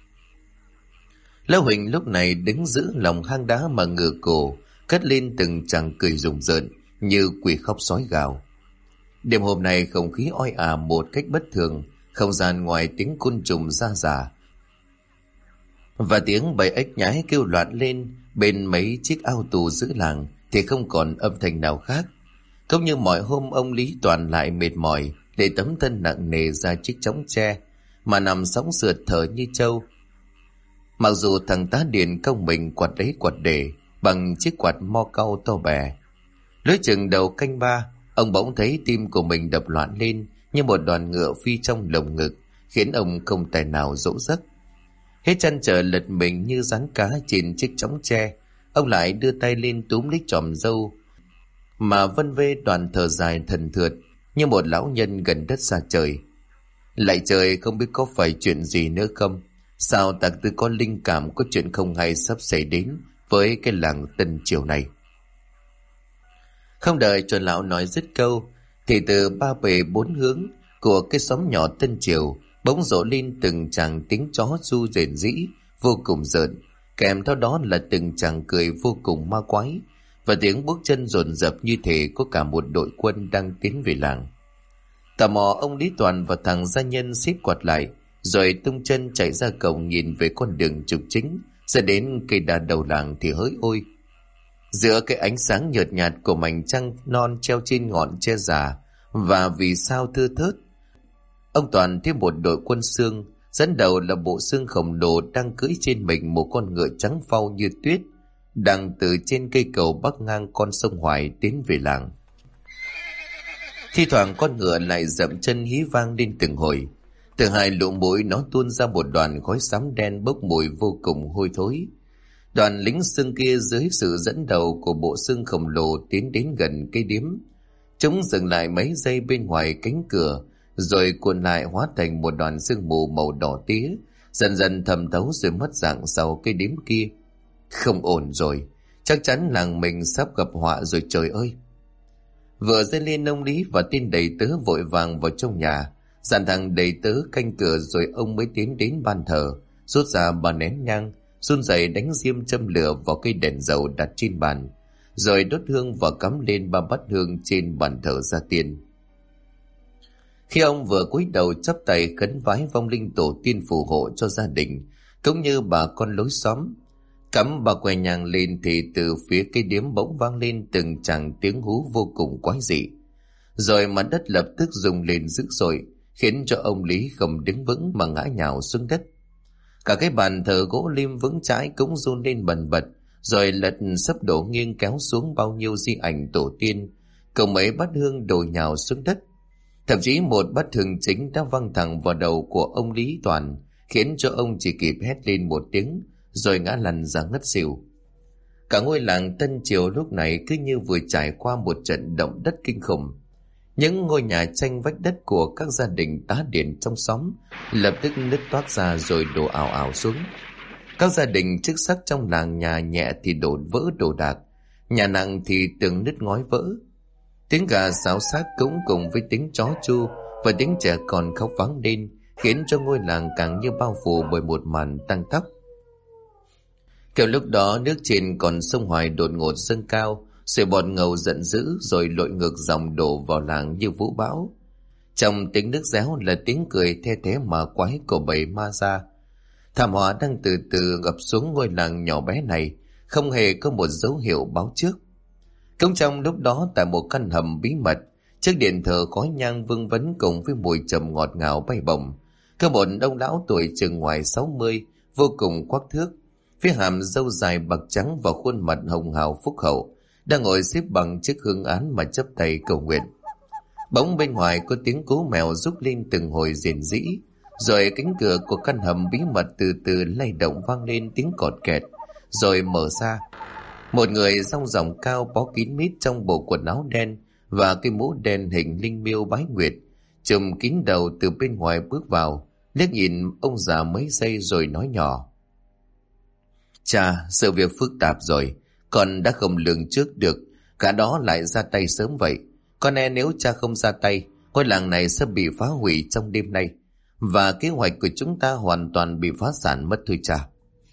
Lão Huỳnh lúc này đứng giữa lòng hang đá mà ngửa cổ, cất lên từng tràng cười rùng rợn như quỷ khóc sói gào. Đêm hôm nay không khí oi ả một cách bất thường, không gian ngoài tiếng côn trùng ra rả và tiếng bầy ếch nhái kêu loạn lên bên mấy chiếc ao tù giữa làng thì không còn âm thanh nào khác. Cũng như mọi hôm, ông Lý Toàn lại mệt mỏi để tấm thân nặng nề ra chiếc chõng tre mà nằm sóng sượt thở như trâu. Mặc dù thằng tá điền công mình quạt đấy quạt để bằng chiếc quạt mo cau to bè. Lưới chừng đầu canh ba, ông bỗng thấy tim của mình đập loạn lên như một đoàn ngựa phi trong lồng ngực, khiến ông không tài nào dỗ giấc. Hết chăn trở lật mình như rắn cá trên chiếc chõng tre, ông lại đưa tay lên túm lấy chòm râu mà vân vê, đoàn thở dài thần thượt như một lão nhân gần đất xa trời. Lạy trời, không biết có phải chuyện gì nữa không? Sao Tạc Tư có linh cảm có chuyện không hay sắp xảy đến với cái làng Tân Triều này? Không đợi cho lão nói dứt câu thì từ ba bề bốn hướng của cái xóm nhỏ Tân Triều bỗng rộ lên từng tràng tiếng chó ru rền rĩ vô cùng rợn, kèm theo đó là từng tràng cười vô cùng ma quái và tiếng bước chân dồn dập như thể có cả một đội quân đang tiến về làng. Tò mò, ông Lý Toàn và thằng gia nhân xếp quạt lại, rồi tung chân chạy ra cổng nhìn về con đường trục chính ra đến cây đa đầu làng thì hỡi ôi! Giữa cái ánh sáng nhợt nhạt của mảnh trăng non treo trên ngọn tre già và vì sao thưa thớt, ông Toàn thấy một đội quân xương, dẫn đầu là bộ xương khổng lồ đang cưỡi trên mình một con ngựa trắng phau như tuyết, đang từ trên cây cầu bắc ngang con sông Hoài tiến về làng. Thi thoảng con ngựa lại dậm chân hí vang lên từng hồi. Từ hai lỗ mũi nó tuôn ra một đoàn khói xám đen bốc mùi vô cùng hôi thối. Đoàn lính xương kia dưới sự dẫn đầu của bộ xương khổng lồ tiến đến gần cây điếm. Chúng dừng lại mấy giây bên ngoài cánh cửa, rồi cuộn lại hóa thành một đoàn sương mù màu đỏ tía, dần dần thẩm thấu rồi mất dạng sau cây điếm kia. Không ổn rồi, chắc chắn làng mình sắp gặp họa rồi trời ơi! Vừa dây lên, ông Lý và tên đầy tớ vội vàng vào trong nhà, Dàn thằng đầy tớ canh cửa rồi ông mới tiến đến bàn thờ, rút ra 3 nén nhang, run rẩy đánh diêm châm lửa vào cây đèn dầu đặt trên bàn, rồi đốt hương và cắm lên 3 bát hương trên bàn thờ gia tiên. Khi ông vừa cúi đầu chắp tay khấn vái vong linh tổ tiên phù hộ cho gia đình cũng như bà con lối xóm, cắm 3 que nhang lên thì từ phía cây điếm bỗng vang lên từng tràng tiếng hú vô cùng quái dị, rồi mặt đất lập tức rung lên dữ dội, khiến cho ông Lý không đứng vững mà ngã nhào xuống đất. Cả cái bàn thờ gỗ lim vững chãi cũng run lên bần bật, rồi lật sấp đổ nghiêng kéo xuống bao nhiêu di ảnh tổ tiên, cùng mấy bát hương đổ nhào xuống đất. Thậm chí một bát hương chính đã văng thẳng vào đầu của ông Lý Toàn, khiến cho ông chỉ kịp hét lên một tiếng rồi ngã lăn ra ngất xỉu. Cả ngôi làng Tân Triều lúc này cứ như vừa trải qua một trận động đất kinh khủng. Những ngôi nhà tranh vách đất của các gia đình tá điển trong xóm lập tức nứt toác ra rồi đổ ào ào xuống. Các gia đình chức sắc trong làng, nhà nhẹ thì đổ vỡ đồ đạc, nhà nặng thì tường nứt ngói vỡ. Tiếng gà xáo xác cũng cùng với tiếng chó chu và tiếng trẻ con khóc vang lên, khiến cho ngôi làng càng như bao phủ bởi một màn tăng tóc. Kiểu lúc đó nước trên con sông Hoài đột ngột dâng cao, sôi bọt ngầu giận dữ rồi lội ngược dòng đổ vào làng như vũ bão. Trong tiếng nước réo là tiếng cười the thé mà quái của bầy ma ra. Thảm họa đang từ từ ngập xuống ngôi làng nhỏ bé này, không hề có một dấu hiệu báo trước. Cũng trong lúc đó, tại một căn hầm bí mật, trước điện thờ khói nhang vương vấn cùng với mùi trầm ngọt ngào bay bổng, có một ông lão tuổi chừng ngoài 60, vô cùng quắc thước, phía hàm râu dài bạc trắng và khuôn mặt hồng hào phúc hậu, đang ngồi xếp bằng trước hương án mà chắp tay cầu nguyện. Bỗng bên ngoài có tiếng cú mèo rúc lên từng hồi rền rĩ, rồi cánh cửa của căn hầm bí mật từ từ lay động vang lên tiếng cọt kẹt, rồi mở ra. Một người rong ròng cao bó kín mít trong bộ quần áo đen và cái mũ đen hình linh miêu bái nguyệt, trùm kín đầu từ bên ngoài bước vào, liếc nhìn ông già mấy giây rồi nói nhỏ: "Cha, sự việc phức tạp rồi, con đã không lường trước được, cả đó lại ra tay sớm vậy. Con e nếu cha không ra tay, ngôi làng này sẽ bị phá hủy trong đêm nay, và kế hoạch của chúng ta hoàn toàn bị phá sản mất thôi cha."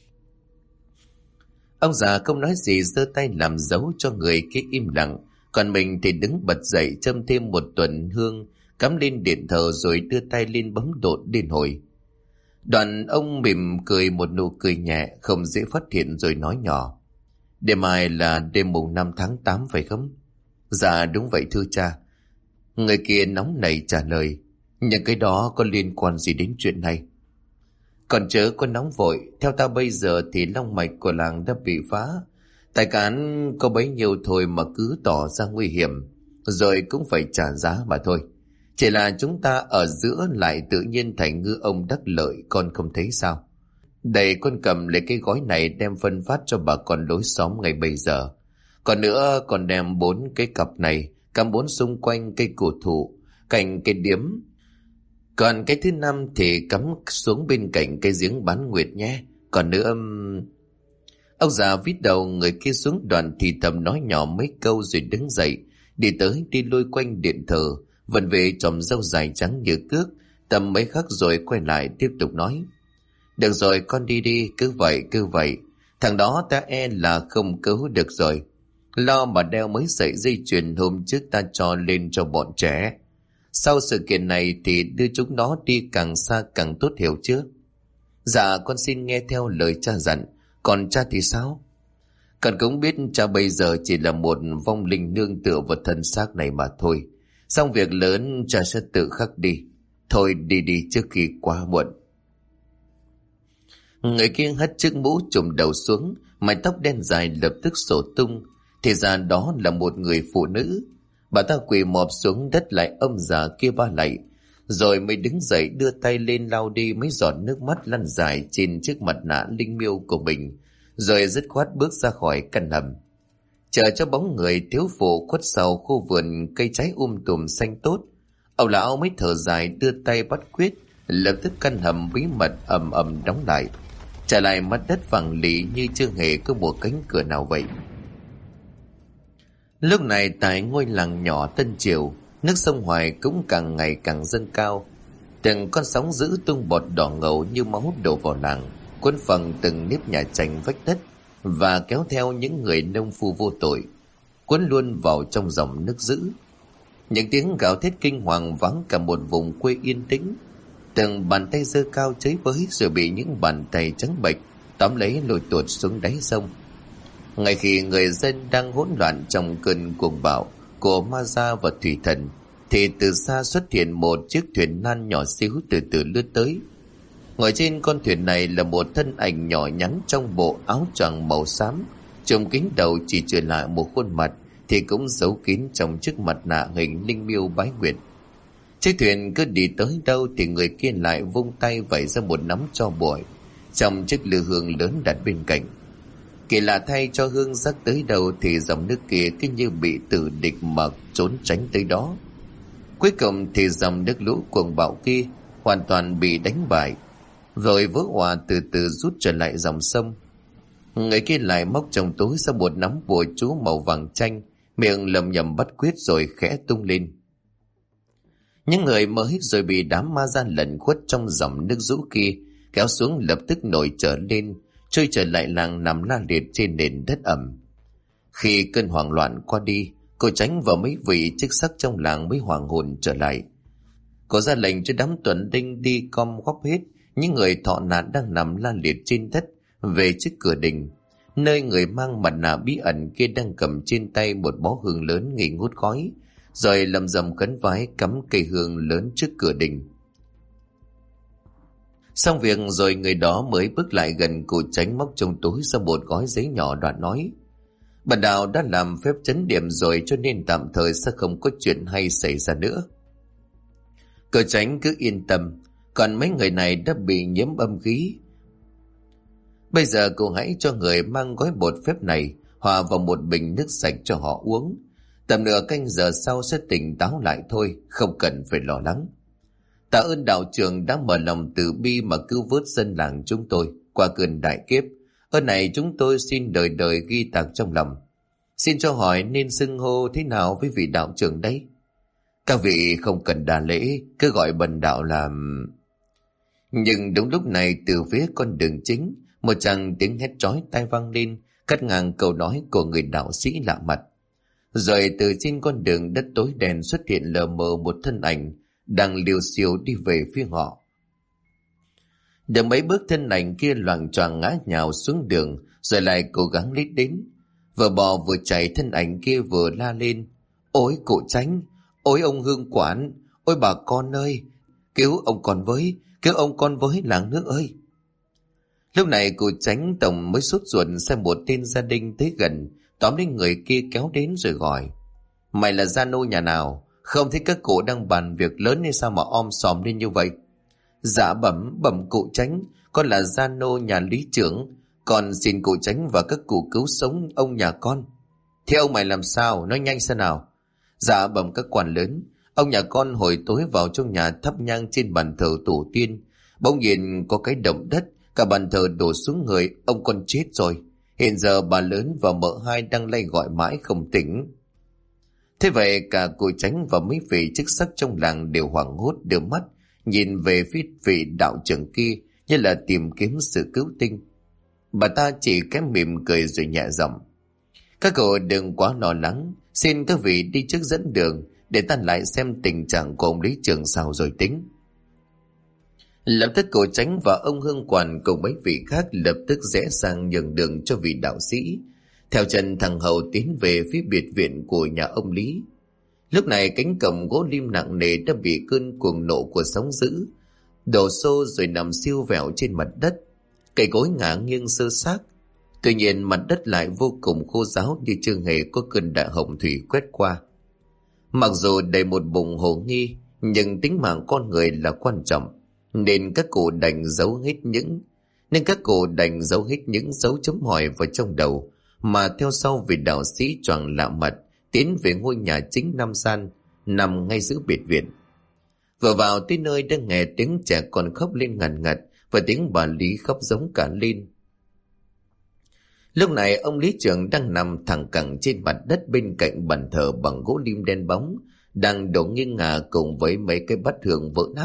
Ông già không nói gì, giơ tay làm dấu cho người kia im lặng, còn mình thì đứng bật dậy châm thêm một tuần hương, cắm lên điện thờ rồi đưa tay lên bấm độn liên hồi. Đoạn ông mỉm cười một nụ cười nhẹ không dễ phát hiện rồi nói nhỏ: "Đêm mai là đêm mùng 5 tháng 8 phải không?" "Dạ đúng vậy thưa cha." Người kia nóng nảy trả lời: "Nhưng cái đó có liên quan gì đến chuyện này?" "Còn chớ có nóng vội, theo ta bây giờ thì long mạch của làng đã bị phá. Tài cán có bấy nhiêu thôi mà cứ tỏ ra nguy hiểm, rồi cũng phải trả giá mà thôi. Chỉ là chúng ta ở giữa lại tự nhiên thành ngư ông đắc lợi, con không thấy sao? Đây, con cầm lấy cái gói này đem phân phát cho bà con lối xóm ngay bây giờ. Còn nữa, con đem 4 cái cặp này cắm 4 xung quanh cây cổ thụ cạnh cây điếm. Còn cái thứ 5 thì cắm xuống bên cạnh cây giếng bán nguyệt nhé. Còn nữa..." Ông già vít đầu người kia xuống, đoạn thì thầm nói nhỏ mấy câu rồi đứng dậy, đi tới đi lui quanh điện thờ, vần về chòm râu dài trắng như cước, tầm mấy khắc rồi quay lại tiếp tục nói: "Được rồi, con đi đi, cứ vậy. Thằng đó ta e là không cứu được rồi. Lo mà đeo mấy sợi dây chuyền hôm trước ta cho lên cho bọn trẻ. Sau sự kiện này thì đưa chúng nó đi càng xa càng tốt, hiểu chưa?" "Dạ con xin nghe theo lời cha dặn. Còn cha thì sao?" "Con cũng biết cha bây giờ chỉ là một vong linh nương tựa vào thân xác này mà thôi. Xong việc lớn cha sẽ tự khắc đi. Thôi đi trước khi quá muộn." Người kia hất chiếc mũ trùm đầu xuống, mái tóc đen dài lập tức xổ tung. Thì ra đó là một người phụ nữ. Bà ta quỳ mọp xuống đất lại ông già kia ba lạy, rồi mới đứng dậy đưa tay lên lau đi mấy giọt nước mắt lăn dài trên chiếc mặt nạ linh miêu của mình, rồi dứt khoát bước ra khỏi căn hầm. Chờ cho bóng người thiếu phụ khuất sau khu vườn cây trái tùm xanh tốt, ông lão mới thở dài đưa tay bắt quyết, lập tức căn hầm bí mật ầm ầm đóng lại, trả lại mặt đất phẳng lì như chưa hề có một cánh cửa nào vậy. Lúc này tại ngôi làng nhỏ Tân Triều, nước sông Hoài cũng càng ngày càng dâng cao. Từng con sóng dữ tung bọt đỏ ngầu như máu đổ vào làng, cuốn phăng từng nếp nhà tranh vách đất và kéo theo những người nông phu vô tội, cuốn luôn vào trong dòng nước dữ. Những tiếng gào thét kinh hoàng vắng cả một vùng quê yên tĩnh. Từng bàn tay giơ cao chới với rồi bị những bàn tay trắng bệch tóm lấy lôi tuột xuống đáy sông. Ngay khi người dân đang hỗn loạn trong cơn cuồng bạo của ma gia và thủy thần, thì từ xa xuất hiện một chiếc thuyền nan nhỏ xíu từ từ lướt tới. Ngồi trên con thuyền này là một thân ảnh nhỏ nhắn trong bộ áo choàng màu xám, trùm kính đầu chỉ trừ lại một khuôn mặt thì cũng giấu kín trong chiếc mặt nạ hình linh miêu bái nguyệt. Chiếc thuyền cứ đi tới đâu thì người kia lại vung tay vẩy ra một nắm tro bụi trong chiếc lư hương lớn đặt bên cạnh. Kỳ lạ thay, cho hương rắc tới đâu thì dòng nước kia cứ như bị tử địch mà trốn tránh tới đó. Cuối cùng thì dòng nước lũ cuồng bạo kia hoàn toàn bị đánh bại, rồi vỡ òa từ từ rút trở lại dòng sông. Người kia lại móc trong túi ra một nắm bùa chú màu vàng chanh, miệng lầm nhầm bắt quyết rồi khẽ tung lên. Những người mới rồi bị đám ma gian lẩn khuất trong dòng nước rũ kia kéo xuống lập tức nổi trở lên, trôi trở lại làng nằm la liệt trên nền đất ẩm. Khi cơn hoảng loạn qua đi, cô Tránh và mấy vị chức sắc trong làng mới hoàng hồn trở lại. Cô ra lệnh cho đám tuần đinh đi gom góp hết những người thọ nạn đang nằm la liệt trên đất về trước cửa đình, nơi người mang mặt nạ bí ẩn kia đang cầm trên tay một bó hương lớn nghi ngút khói, rồi lầm rầm khấn vái cắm cây hương lớn trước cửa đình. Xong việc rồi, người đó mới bước lại gần cụ Tránh, móc trong túi ra một gói giấy nhỏ, đoạn nói: "Bần đạo đã làm phép trấn điểm rồi, cho nên tạm thời sẽ không có chuyện hay xảy ra nữa. Cụ Tránh cứ yên tâm, còn mấy người này đã bị nhiễm âm khí. Bây giờ cô hãy cho người mang gói bột phép này hòa vào một bình nước sạch cho họ uống. Tầm nửa canh giờ sau sẽ tỉnh táo lại thôi, không cần phải lo lắng. Tạ ơn đạo trưởng đã mở lòng từ bi mà cứu vớt dân làng chúng tôi qua cơn đại kiếp. Ơn này chúng tôi xin đời đời ghi tạc trong lòng. Xin cho hỏi nên xưng hô thế nào với vị đạo trưởng đấy?" "Các vị không cần đà lễ, cứ gọi bần đạo là..." Nhưng đúng lúc này, từ phía con đường chính, một tràng tiếng hét chói tai vang lên, cắt ngang câu nói của người đạo sĩ lạ mặt. Rồi từ trên con đường đất tối đen xuất hiện lờ mờ một thân ảnh đang liều xiêu đi về phía họ. Được mấy bước, thân ảnh kia loạng choạng ngã nhào xuống đường, rồi lại cố gắng lết đến. Vừa bò vừa chạy, thân ảnh kia vừa la lên: "Ôi cụ Tránh, ôi ông hương quản, ôi bà con ơi, cứu ông con với làng nước ơi!" Lúc này cụ Tránh tổng mới sốt ruột xem một tên gia đình tới gần, tóm lấy người kia kéo đến rồi gọi: "Mày là gia nô nhà nào? Không thấy các cụ đang bàn việc lớn hay sao mà om sòm lên như vậy?" "Dạ bẩm cụ Tránh, con là gia nô nhà lý trưởng, con xin cụ Tránh và các cụ cứu sống ông nhà con." "Thế ông mày làm sao? Nói nhanh xem nào." "Dạ bẩm các quan lớn, ông nhà con hồi tối vào trong nhà thắp nhang trên bàn thờ tổ tiên, bỗng nhiên có cái động đất, cả bàn thờ đổ xuống người, ông con chết rồi. Hiện giờ bà lớn và mợ hai đang lay gọi mãi không tỉnh." Thế vậy cả cụ Tránh và mấy vị chức sắc trong làng đều hoảng hốt đưa mắt nhìn về phía vị đạo trưởng kia như là tìm kiếm sự cứu tinh. Bà ta chỉ kém mỉm cười rồi nhẹ giọng: "Các cậu đừng quá lo lắng, xin các vị đi trước dẫn đường để ta lại xem tình trạng của ông lý trưởng sao rồi tính." Lập tức cụ Tránh và ông hương quản cùng mấy vị khác lập tức rẽ sang nhường đường cho vị đạo sĩ, theo chân thằng hầu tiến về phía biệt viện của nhà ông Lý. Lúc này cánh cổng gỗ lim nặng nề đã bị cơn cuồng nộ của sóng dữ đổ xô rồi nằm siêu vẹo trên mặt đất, cây cối ngả nghiêng sơ xác. Tuy nhiên mặt đất lại vô cùng khô ráo như chưa hề có cơn đại hồng thủy quét qua. Mặc dù đầy một bụng hồ nghi, nhưng tính mạng con người là quan trọng, nên các cụ đành giấu hết những dấu chấm hỏi vào trong đầu, mà theo sau vị đạo sĩ choàng lạ mặt tiến về ngôi nhà chính năm gian nằm ngay giữa biệt viện. Vừa vào tới nơi đã nghe tiếng trẻ con khóc lên ngằn ngặt và tiếng bà Lý khóc giống cả lên. Lúc này ông lý trưởng đang nằm thẳng cẳng trên mặt đất bên cạnh bàn thờ bằng gỗ lim đen bóng, đang đổ nghiêng ngả cùng với mấy cái bát hương vỡ nát.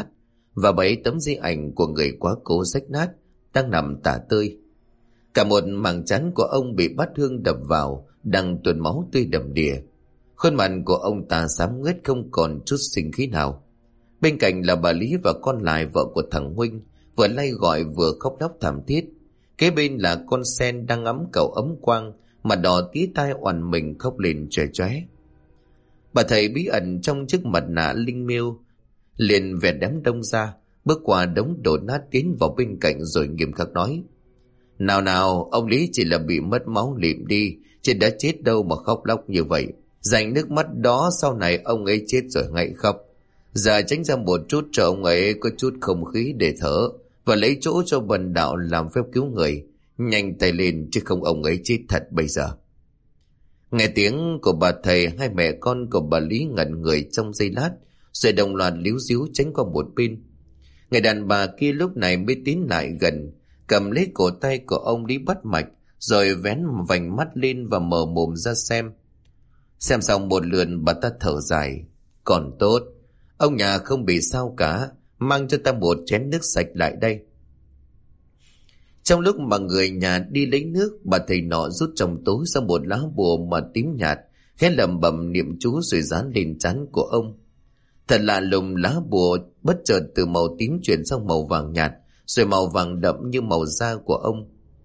và 7 tấm di ảnh của người quá cố rách nát đang nằm tả tơi. Cả một mảng trán của ông bị bát hương đập vào, đang tuôn máu tươi đầm đìa. Khuôn mặt của ông ta xám nguét, không còn chút sinh khí nào. Bên cạnh là bà Lý và con Lại, vợ của thằng Huynh, vừa lay gọi vừa khóc lóc thảm thiết. Kế bên là con Sen đang ngắm cầu ấm quang, mà đỏ tía tai oằn mình khóc lên chóe chóe. Bà thầy bí ẩn trong chiếc mặt nạ linh miêu liền vẹt đám đông ra, bước qua đống đổ nát tiến vào bên cạnh rồi nghiêm khắc nói: Nào nào, ông Lý chỉ là bị mất máu lịm đi, chứ đã chết đâu mà khóc lóc như vậy. Dành nước mắt đó sau này ông ấy chết rồi ngại khóc. Giờ tránh ra một chút cho ông ấy có chút không khí để thở, và lấy chỗ cho bần đạo làm phép cứu người. Nhanh tay lên chứ không ông ấy chết thật bây giờ. Nghe tiếng của bà thầy, hai mẹ con của bà Lý ngẩn người trong giây lát, rồi đồng loạt líu díu tránh qua một bên. Người đàn bà kia lúc này mới tiến lại gần, cầm lấy cổ tay của ông Lý bắt mạch, rồi vén vành mắt lên và mở mồm ra xem. Xem xong một lượt, bà ta thở dài: Còn tốt, ông nhà không bị sao cả, mang cho ta một chén nước sạch lại đây. Trong lúc mà người nhà đi lấy nước, bà thầy nọ rút trong túi ra một lá bùa mà tím nhạt, khẽ lẩm bẩm niệm chú rồi dán lên trán của ông. Thật lạ lùng, lá bùa bất chợt từ màu tím chuyển sang màu vàng nhạt, rồi màu vàng đậm như màu da của ông.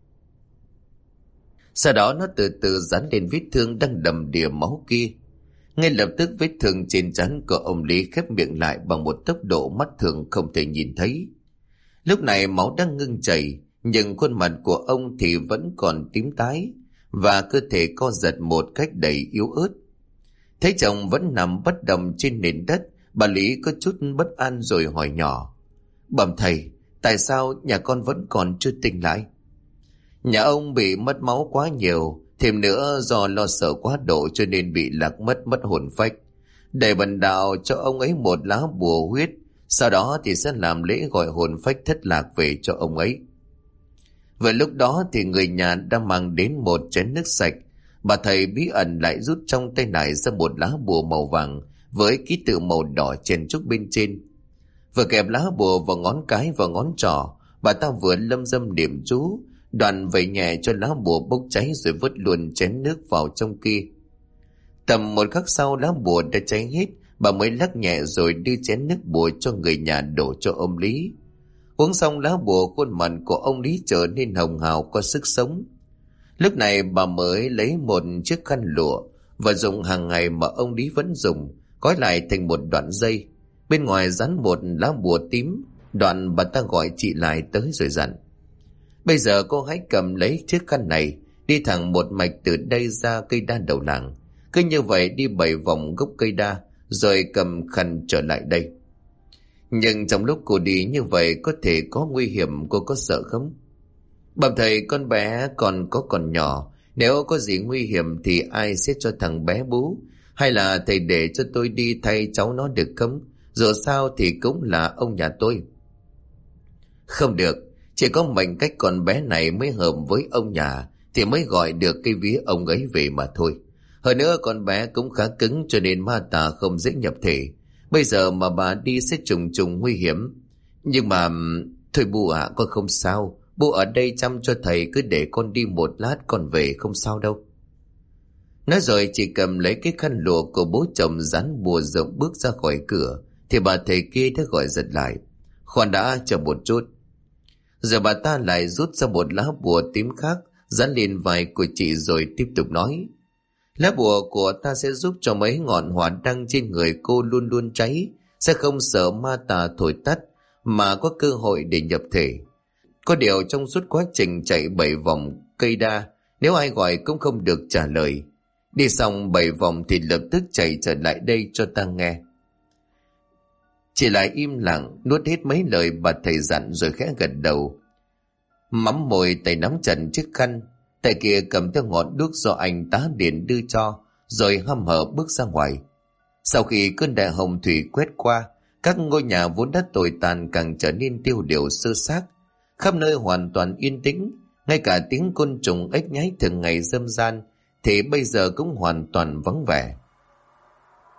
Sau đó nó từ từ dán lên vết thương đang đầm đìa máu kia. Ngay lập tức vết thương trên trán của ông Lý khép miệng lại bằng một tốc độ mắt thường không thể nhìn thấy. Lúc này máu đang ngưng chảy, nhưng khuôn mặt của ông thì vẫn còn tím tái, và cơ thể co giật một cách đầy yếu ớt. Thấy chồng vẫn nằm bất động trên nền đất, bà Lý có chút bất an rồi hỏi nhỏ: Bẩm thầy, tại sao nhà con vẫn còn chưa tỉnh lại? Nhà ông bị mất máu quá nhiều, thêm nữa do lo sợ quá độ cho nên bị lạc mất hồn phách. Để bần đạo cho ông ấy một lá bùa huyết, sau đó thì sẽ làm lễ gọi hồn phách thất lạc về cho ông ấy. Vừa lúc đó thì người nhà đã mang đến một chén nước sạch. Bà thầy bí ẩn lại rút trong tay này ra một lá bùa màu vàng với ký tự màu đỏ chèn trúc bên trên. Vừa kẹp lá bùa vào ngón cái và ngón trỏ, bà ta vừa lâm dâm niệm chú, đoạn vẩy nhẹ cho lá bùa bốc cháy rồi vứt luôn chén nước vào trong kia. Tầm một khắc sau, lá bùa đã cháy hết, bà mới lắc nhẹ rồi đưa chén nước bùa cho người nhà đổ cho ông Lý. Uống xong lá bùa, khuôn mặt của ông Lý trở nên hồng hào có sức sống. Lúc này bà mới lấy một chiếc khăn lụa và dùng hàng ngày mà ông Lý vẫn dùng, gói lại thành một đoạn dây. Bên ngoài dán một lá bùa tím. Đoạn bà ta gọi chị Lại tới rồi dặn: Bây giờ cô hãy cầm lấy chiếc khăn này, đi thẳng một mạch từ đây ra cây đa đầu làng. Cứ như vậy đi 7 vòng gốc cây đa, rồi cầm khăn trở lại đây. Nhưng trong lúc cô đi như vậy có thể có nguy hiểm, cô có sợ không? Bẩm thầy, con bé còn nhỏ, nếu có gì nguy hiểm thì ai sẽ cho thằng bé bú? Hay là thầy để cho tôi đi thay cháu nó được không? Dù sao thì cũng là ông nhà tôi. Không được, chỉ có mệnh cách con bé này mới hợp với ông nhà thì mới gọi được cái vía ông ấy về mà thôi. Hơn nữa con bé cũng khá cứng cho nên ma tà không dễ nhập thể. Bây giờ mà bà đi sẽ trùng trùng nguy hiểm. Nhưng mà... Thôi bu ạ, con không sao. Bu ở đây chăm cho thầy, cứ để con đi một lát con về không sao đâu. Nói rồi chị cầm lấy cái khăn lụa của bố chồng dán bùa rộng bước ra khỏi cửa, thì bà thầy kia đã gọi giật lại: Khoan đã, chờ một chút. Giờ bà ta lại rút ra một lá bùa tím khác, dán lên vai của chị rồi tiếp tục nói: Lá bùa của ta sẽ giúp cho mấy ngọn hỏa đăng trên người cô luôn luôn cháy, sẽ không sợ ma tà thổi tắt, mà có cơ hội để nhập thể. Có điều trong suốt quá trình chạy 7 vòng cây đa, nếu ai gọi cũng không được trả lời. Đi xong 7 vòng thì lập tức chạy trở lại đây cho ta nghe. Chị lại im lặng, nuốt hết mấy lời bà thầy dặn rồi khẽ gật đầu. Mắm môi tay nắm chặt chiếc khăn, tay kia cầm theo ngọn đuốc do anh tá điền đưa cho, rồi hăm hở bước ra ngoài. Sau khi cơn đại hồng thủy quét qua, các ngôi nhà vốn đã tồi tàn càng trở nên tiêu điều sơ xác. Khắp nơi hoàn toàn yên tĩnh, ngay cả tiếng côn trùng ếch nhái thường ngày râm ran thì bây giờ cũng hoàn toàn vắng vẻ.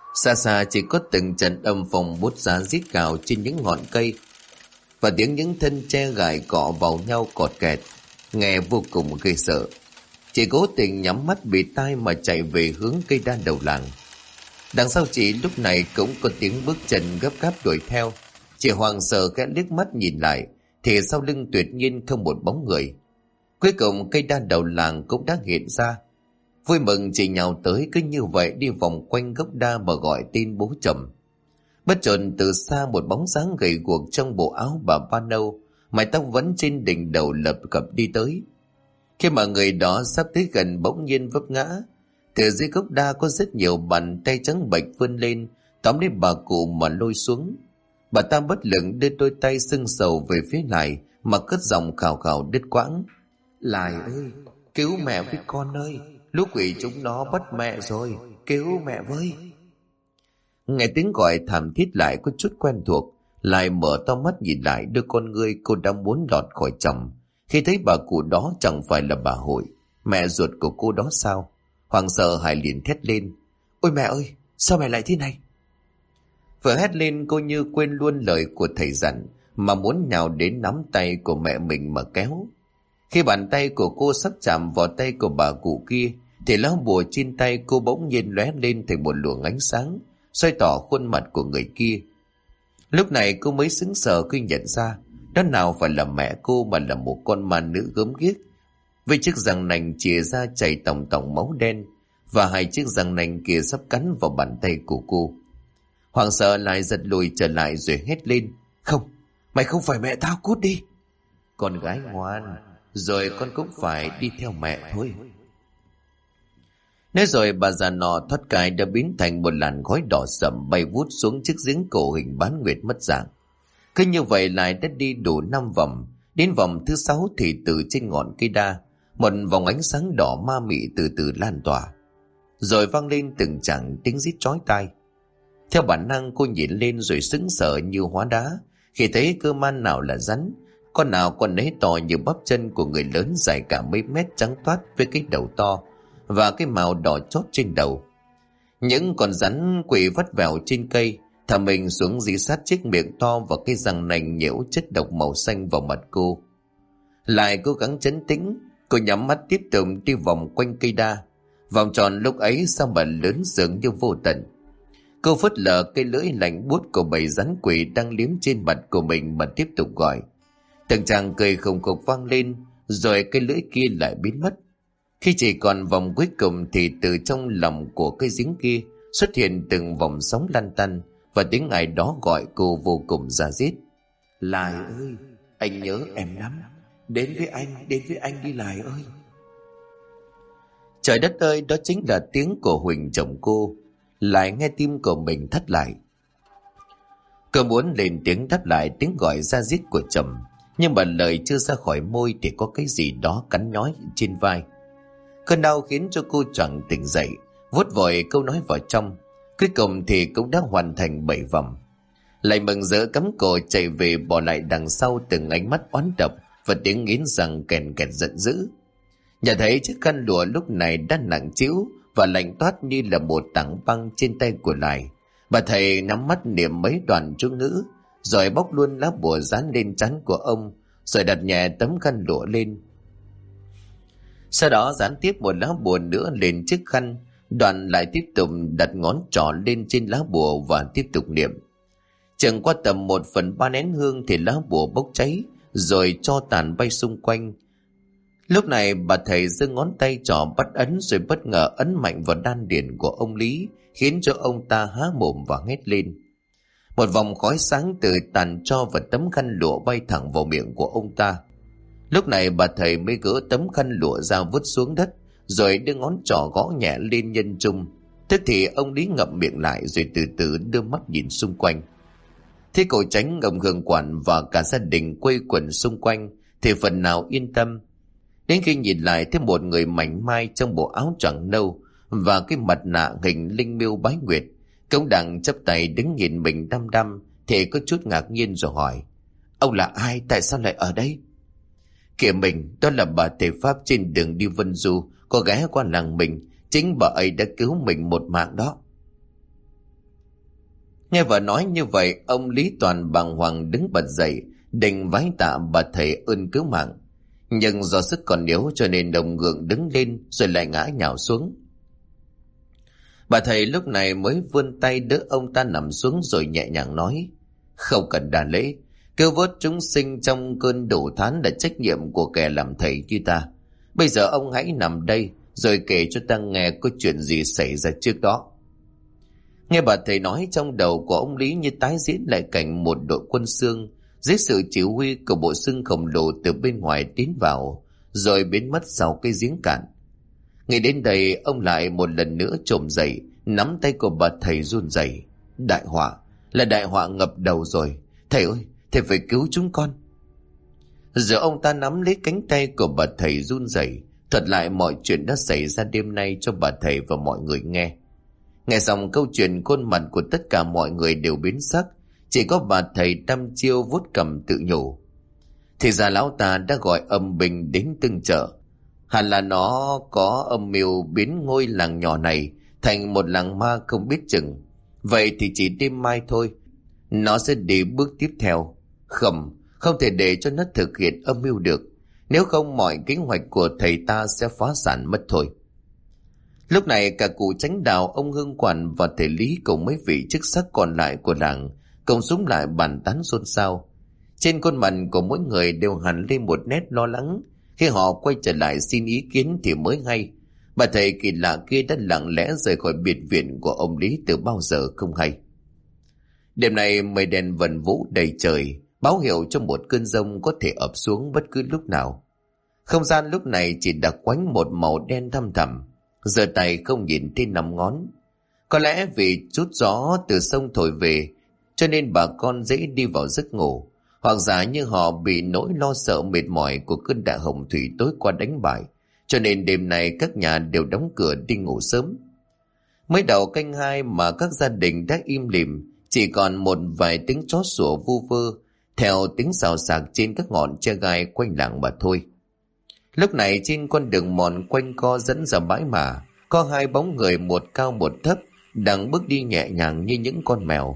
Xa xa chỉ có từng trận âm phong bút giá rít gào trên những ngọn cây, và tiếng những thân tre gài cọ vào nhau cọt kẹt, nghe vô cùng ghê sợ. Chị cố tình nhắm mắt bịt tai mà chạy về hướng cây đa đầu làng. Đằng sau chị lúc này cũng có tiếng bước chân gấp gáp đuổi theo. Chị hoảng sợ khẽ liếc mắt nhìn lại, thì sau lưng tuyệt nhiên không một bóng người. Cuối cùng cây đa đầu làng cũng đã hiện ra. Vui mừng chị nhào tới, cứ như vậy đi vòng quanh gốc đa mà gọi tên bố chồng. Bất chợt từ xa một bóng dáng gầy guộc trong bộ áo bà ba nâu, mái tóc vẫn trên đỉnh đầu lập cập đi tới. Khi mà người đó sắp tới gần bỗng nhiên vấp ngã. Từ dưới gốc đa có rất nhiều bàn tay trắng bệch vươn lên, tóm lấy bà cụ mà lôi xuống. Bà ta bất lực đưa đôi tay sưng sầu về phía lại mà cất giọng khào khào đứt quãng: Lại ơi, cứu mẹ với con ơi, lũ quỷ chúng nó bắt mẹ rồi, cứu mẹ với. Nghe tiếng gọi thảm thiết lại có chút quen thuộc, lại mở to mắt nhìn lại đôi con ngươi cô đã muốn lọt khỏi chồng. Khi thấy bà cụ đó chẳng phải là bà Hội, mẹ ruột của cô đó sao? Hoàng sợ hãi liền thét lên: Ôi mẹ ơi, sao mẹ lại thế này? Vừa hét lên cô như quên luôn lời của thầy dặn, mà muốn nhào đến nắm tay của mẹ mình mà kéo. Khi bàn tay của cô sắp chạm vào tay của bà cụ kia, thì lá bùa trên tay cô bỗng nhiên lóe lên thành một luồng ánh sáng, soi tỏ khuôn mặt của người kia. Lúc này cô mới sững sờ khi nhận ra đó nào phải là mẹ cô mà là một con ma nữ gớm ghiếc, với chiếc răng nành chìa ra chảy tòng tòng máu đen, và hai chiếc răng nành kia sắp cắn vào bàn tay của cô. Hoàng sợ lại giật lùi trở lại rồi hét lên: Không, mày không phải mẹ tao, cút đi. Con gái ngoan, rồi con cũng phải đi theo mẹ thôi. Nói rồi bà già nọ thoát cái đã biến thành một làn khói đỏ sẫm bay vút xuống chiếc giếng cổ hình bán nguyệt mất dạng. Cứ như vậy lại đã đi đủ 5 vòng. Đến vòng thứ 6 thì từ trên ngọn cây đa, một vòng ánh sáng đỏ ma mị từ từ lan tỏa, rồi vang lên từng tràng tiếng rít chói tai. Theo bản năng cô nhìn lên rồi sững sờ như hóa đá khi thấy cơ man nào là rắn, con nào con nấy to như bắp chân của người lớn, dài cả mấy mét, trắng toát với cái đầu to và cái mào đỏ chót trên đầu. Những con rắn quỳ vắt vẻo trên cây, thả mình xuống dí sát chiếc miệng to và cái răng nành nhiễu chất độc màu xanh vào mặt cô. Lại cố gắng trấn tĩnh, cô nhắm mắt tiếp tục đi vòng quanh cây đa. Vòng tròn lúc ấy sao mà lớn dường như vô tận. Cô phớt lờ cái lưỡi lạnh buốt của bầy rắn quỷ đang liếm trên mặt của mình mà tiếp tục gọi. Từng tràng cười khùng khục vang lên, rồi cái lưỡi kia lại biến mất. Khi chỉ còn vòng cuối cùng thì từ trong lòng của cái giếng kia xuất hiện từng vòng sóng lăn tăn, và tiếng ai đó gọi cô vô cùng da diết: Lại ơi, anh nhớ em lắm, đến với anh đi Lại ơi. Trời đất ơi, đó chính là tiếng của Huỳnh chồng cô. Lại nghe tim của mình thắt lại. Cô muốn lên tiếng đáp lại tiếng gọi da diết của chồng, nhưng mà lời chưa ra khỏi môi thì có cái gì đó cắn nhói trên vai. Cơn đau khiến cho cô choàng tỉnh dậy, vuốt vội câu nói vào trong. Cuối cùng thì cũng đã hoàn thành 7 vòng. Lại mừng rỡ cắm cổ chạy về, bỏ lại đằng sau từng ánh mắt oán độc và tiếng nghiến răng kèn kẹt giận dữ. Nhận thấy chiếc khăn lụa lúc này đã nặng trĩu và lạnh toát như là một tảng băng trên tay của Lại, bà thầy nắm mắt niệm mấy đoạn chú ngữ, rồi bóc luôn lá bùa dán lên trán của ông, rồi đặt nhẹ tấm khăn lụa lên. Sau đó dán tiếp một lá bùa nữa lên chiếc khăn. Đoạn lại tiếp tục đặt ngón trỏ lên trên lá bùa và tiếp tục niệm. Chừng qua tầm 1/3 nén hương thì lá bùa bốc cháy, rồi tro tàn bay xung quanh. Lúc này bà thầy giơ ngón tay trỏ bắt ấn, rồi bất ngờ ấn mạnh vào đan điền của ông Lý, khiến cho ông ta há mồm và hét lên. Một vòng khói sáng từ tàn tro và tấm khăn lụa bay thẳng vào miệng của ông ta. Lúc này bà thầy mới gỡ tấm khăn lụa ra vứt xuống đất, rồi đưa ngón trỏ gõ nhẹ lên nhân trung. Tức thì ông Lý ngậm miệng lại, rồi từ từ đưa mắt nhìn xung quanh. Thế cậu Tránh, ông Hương Quản và cả gia đình quây quần xung quanh thì phần nào yên tâm. Đến khi nhìn lại thấy một người mảnh mai trong bộ áo choàng nâu và cái mặt nạ hình linh miêu bái nguyệt, cũng đang chắp tay đứng nhìn mình đăm đăm, thì có chút ngạc nhiên rồi hỏi: Ông là ai? Tại sao lại ở đây? Kìa mình, đó là bà thầy Pháp trên đường đi Vân Du, có ghé qua làng mình. Chính bà ấy đã cứu mình một mạng đó. Nghe vợ nói như vậy, ông Lý Toàn bàng hoàng đứng bật dậy, định vái tạ bà thầy ơn cứu mạng. Nhưng do sức còn yếu cho nên đồng ngượng đứng lên rồi lại ngã nhào xuống. Bà thầy lúc này mới vươn tay đỡ ông ta nằm xuống rồi nhẹ nhàng nói: Không cần đà lễ, cứu vớt chúng sinh trong cơn đổ thán là trách nhiệm của kẻ làm thầy như ta. Bây giờ ông hãy nằm đây rồi kể cho ta nghe có chuyện gì xảy ra trước đó. Nghe bà thầy nói, trong đầu của ông Lý như tái diễn lại cảnh một đội quân xương dưới sự chỉ huy của bộ xương khổng lồ từ bên ngoài tiến vào rồi biến mất sau cái giếng cạn. Nghĩ đến đây, ông lại một lần nữa trồm dậy, nắm tay của bà thầy run rẩy. Đại họa, là đại họa ngập đầu rồi. Thầy ơi, thầy phải cứu chúng con. Giờ ông ta nắm lấy cánh tay của bà thầy run rẩy, thuật lại mọi chuyện đã xảy ra đêm nay cho bà thầy và mọi người nghe. Nghe xong câu chuyện, khuôn mặt của tất cả mọi người đều biến sắc, chỉ có bà thầy đăm chiêu vuốt cằm tự nhủ. Thì ra lão ta đã gọi âm binh đến tương trợ. Hẳn là nó có âm mưu biến ngôi làng nhỏ này thành một làng ma không biết chừng. Vậy thì chỉ đêm mai thôi, nó sẽ đi bước tiếp theo. Không thể để cho nó thực hiện âm mưu được. Nếu không, mọi kế hoạch của thầy ta sẽ phá sản mất thôi. Lúc này cả cụ chánh đạo, ông Hương Quản và thầy Lý cùng mấy vị chức sắc còn lại của làng cùng xúm lại bàn tán xôn xao. Trên khuôn mặt của mỗi người đều hằn lên một nét lo lắng. Khi họ quay trở lại xin ý kiến thì mới hay bà thầy kỳ lạ kia đã lặng lẽ rời khỏi biệt viện của ông Lý từ bao giờ không hay. Đêm nay mây đen vần vũ đầy trời, báo hiệu cho một cơn giông có thể ập xuống bất cứ lúc nào. Không gian lúc này chỉ đặc quánh một màu đen thăm thẳm, giơ tay không nhìn thấy năm ngón. Có lẽ vì chút gió từ sông thổi về cho nên bà con dễ đi vào giấc ngủ, hoặc giả như họ bị nỗi lo sợ mệt mỏi của cơn đại hồng thủy tối qua đánh bại, cho nên đêm nay các nhà đều đóng cửa đi ngủ sớm. Mới đầu canh 2 mà các gia đình đã im lìm, chỉ còn một vài tiếng chó sủa vu vơ theo tiếng xào xạc trên các ngọn tre gai quanh làng mà thôi. Lúc này trên con đường mòn quanh co dẫn ra bãi mả, có hai bóng người một cao một thấp đang bước đi nhẹ nhàng như những con mèo.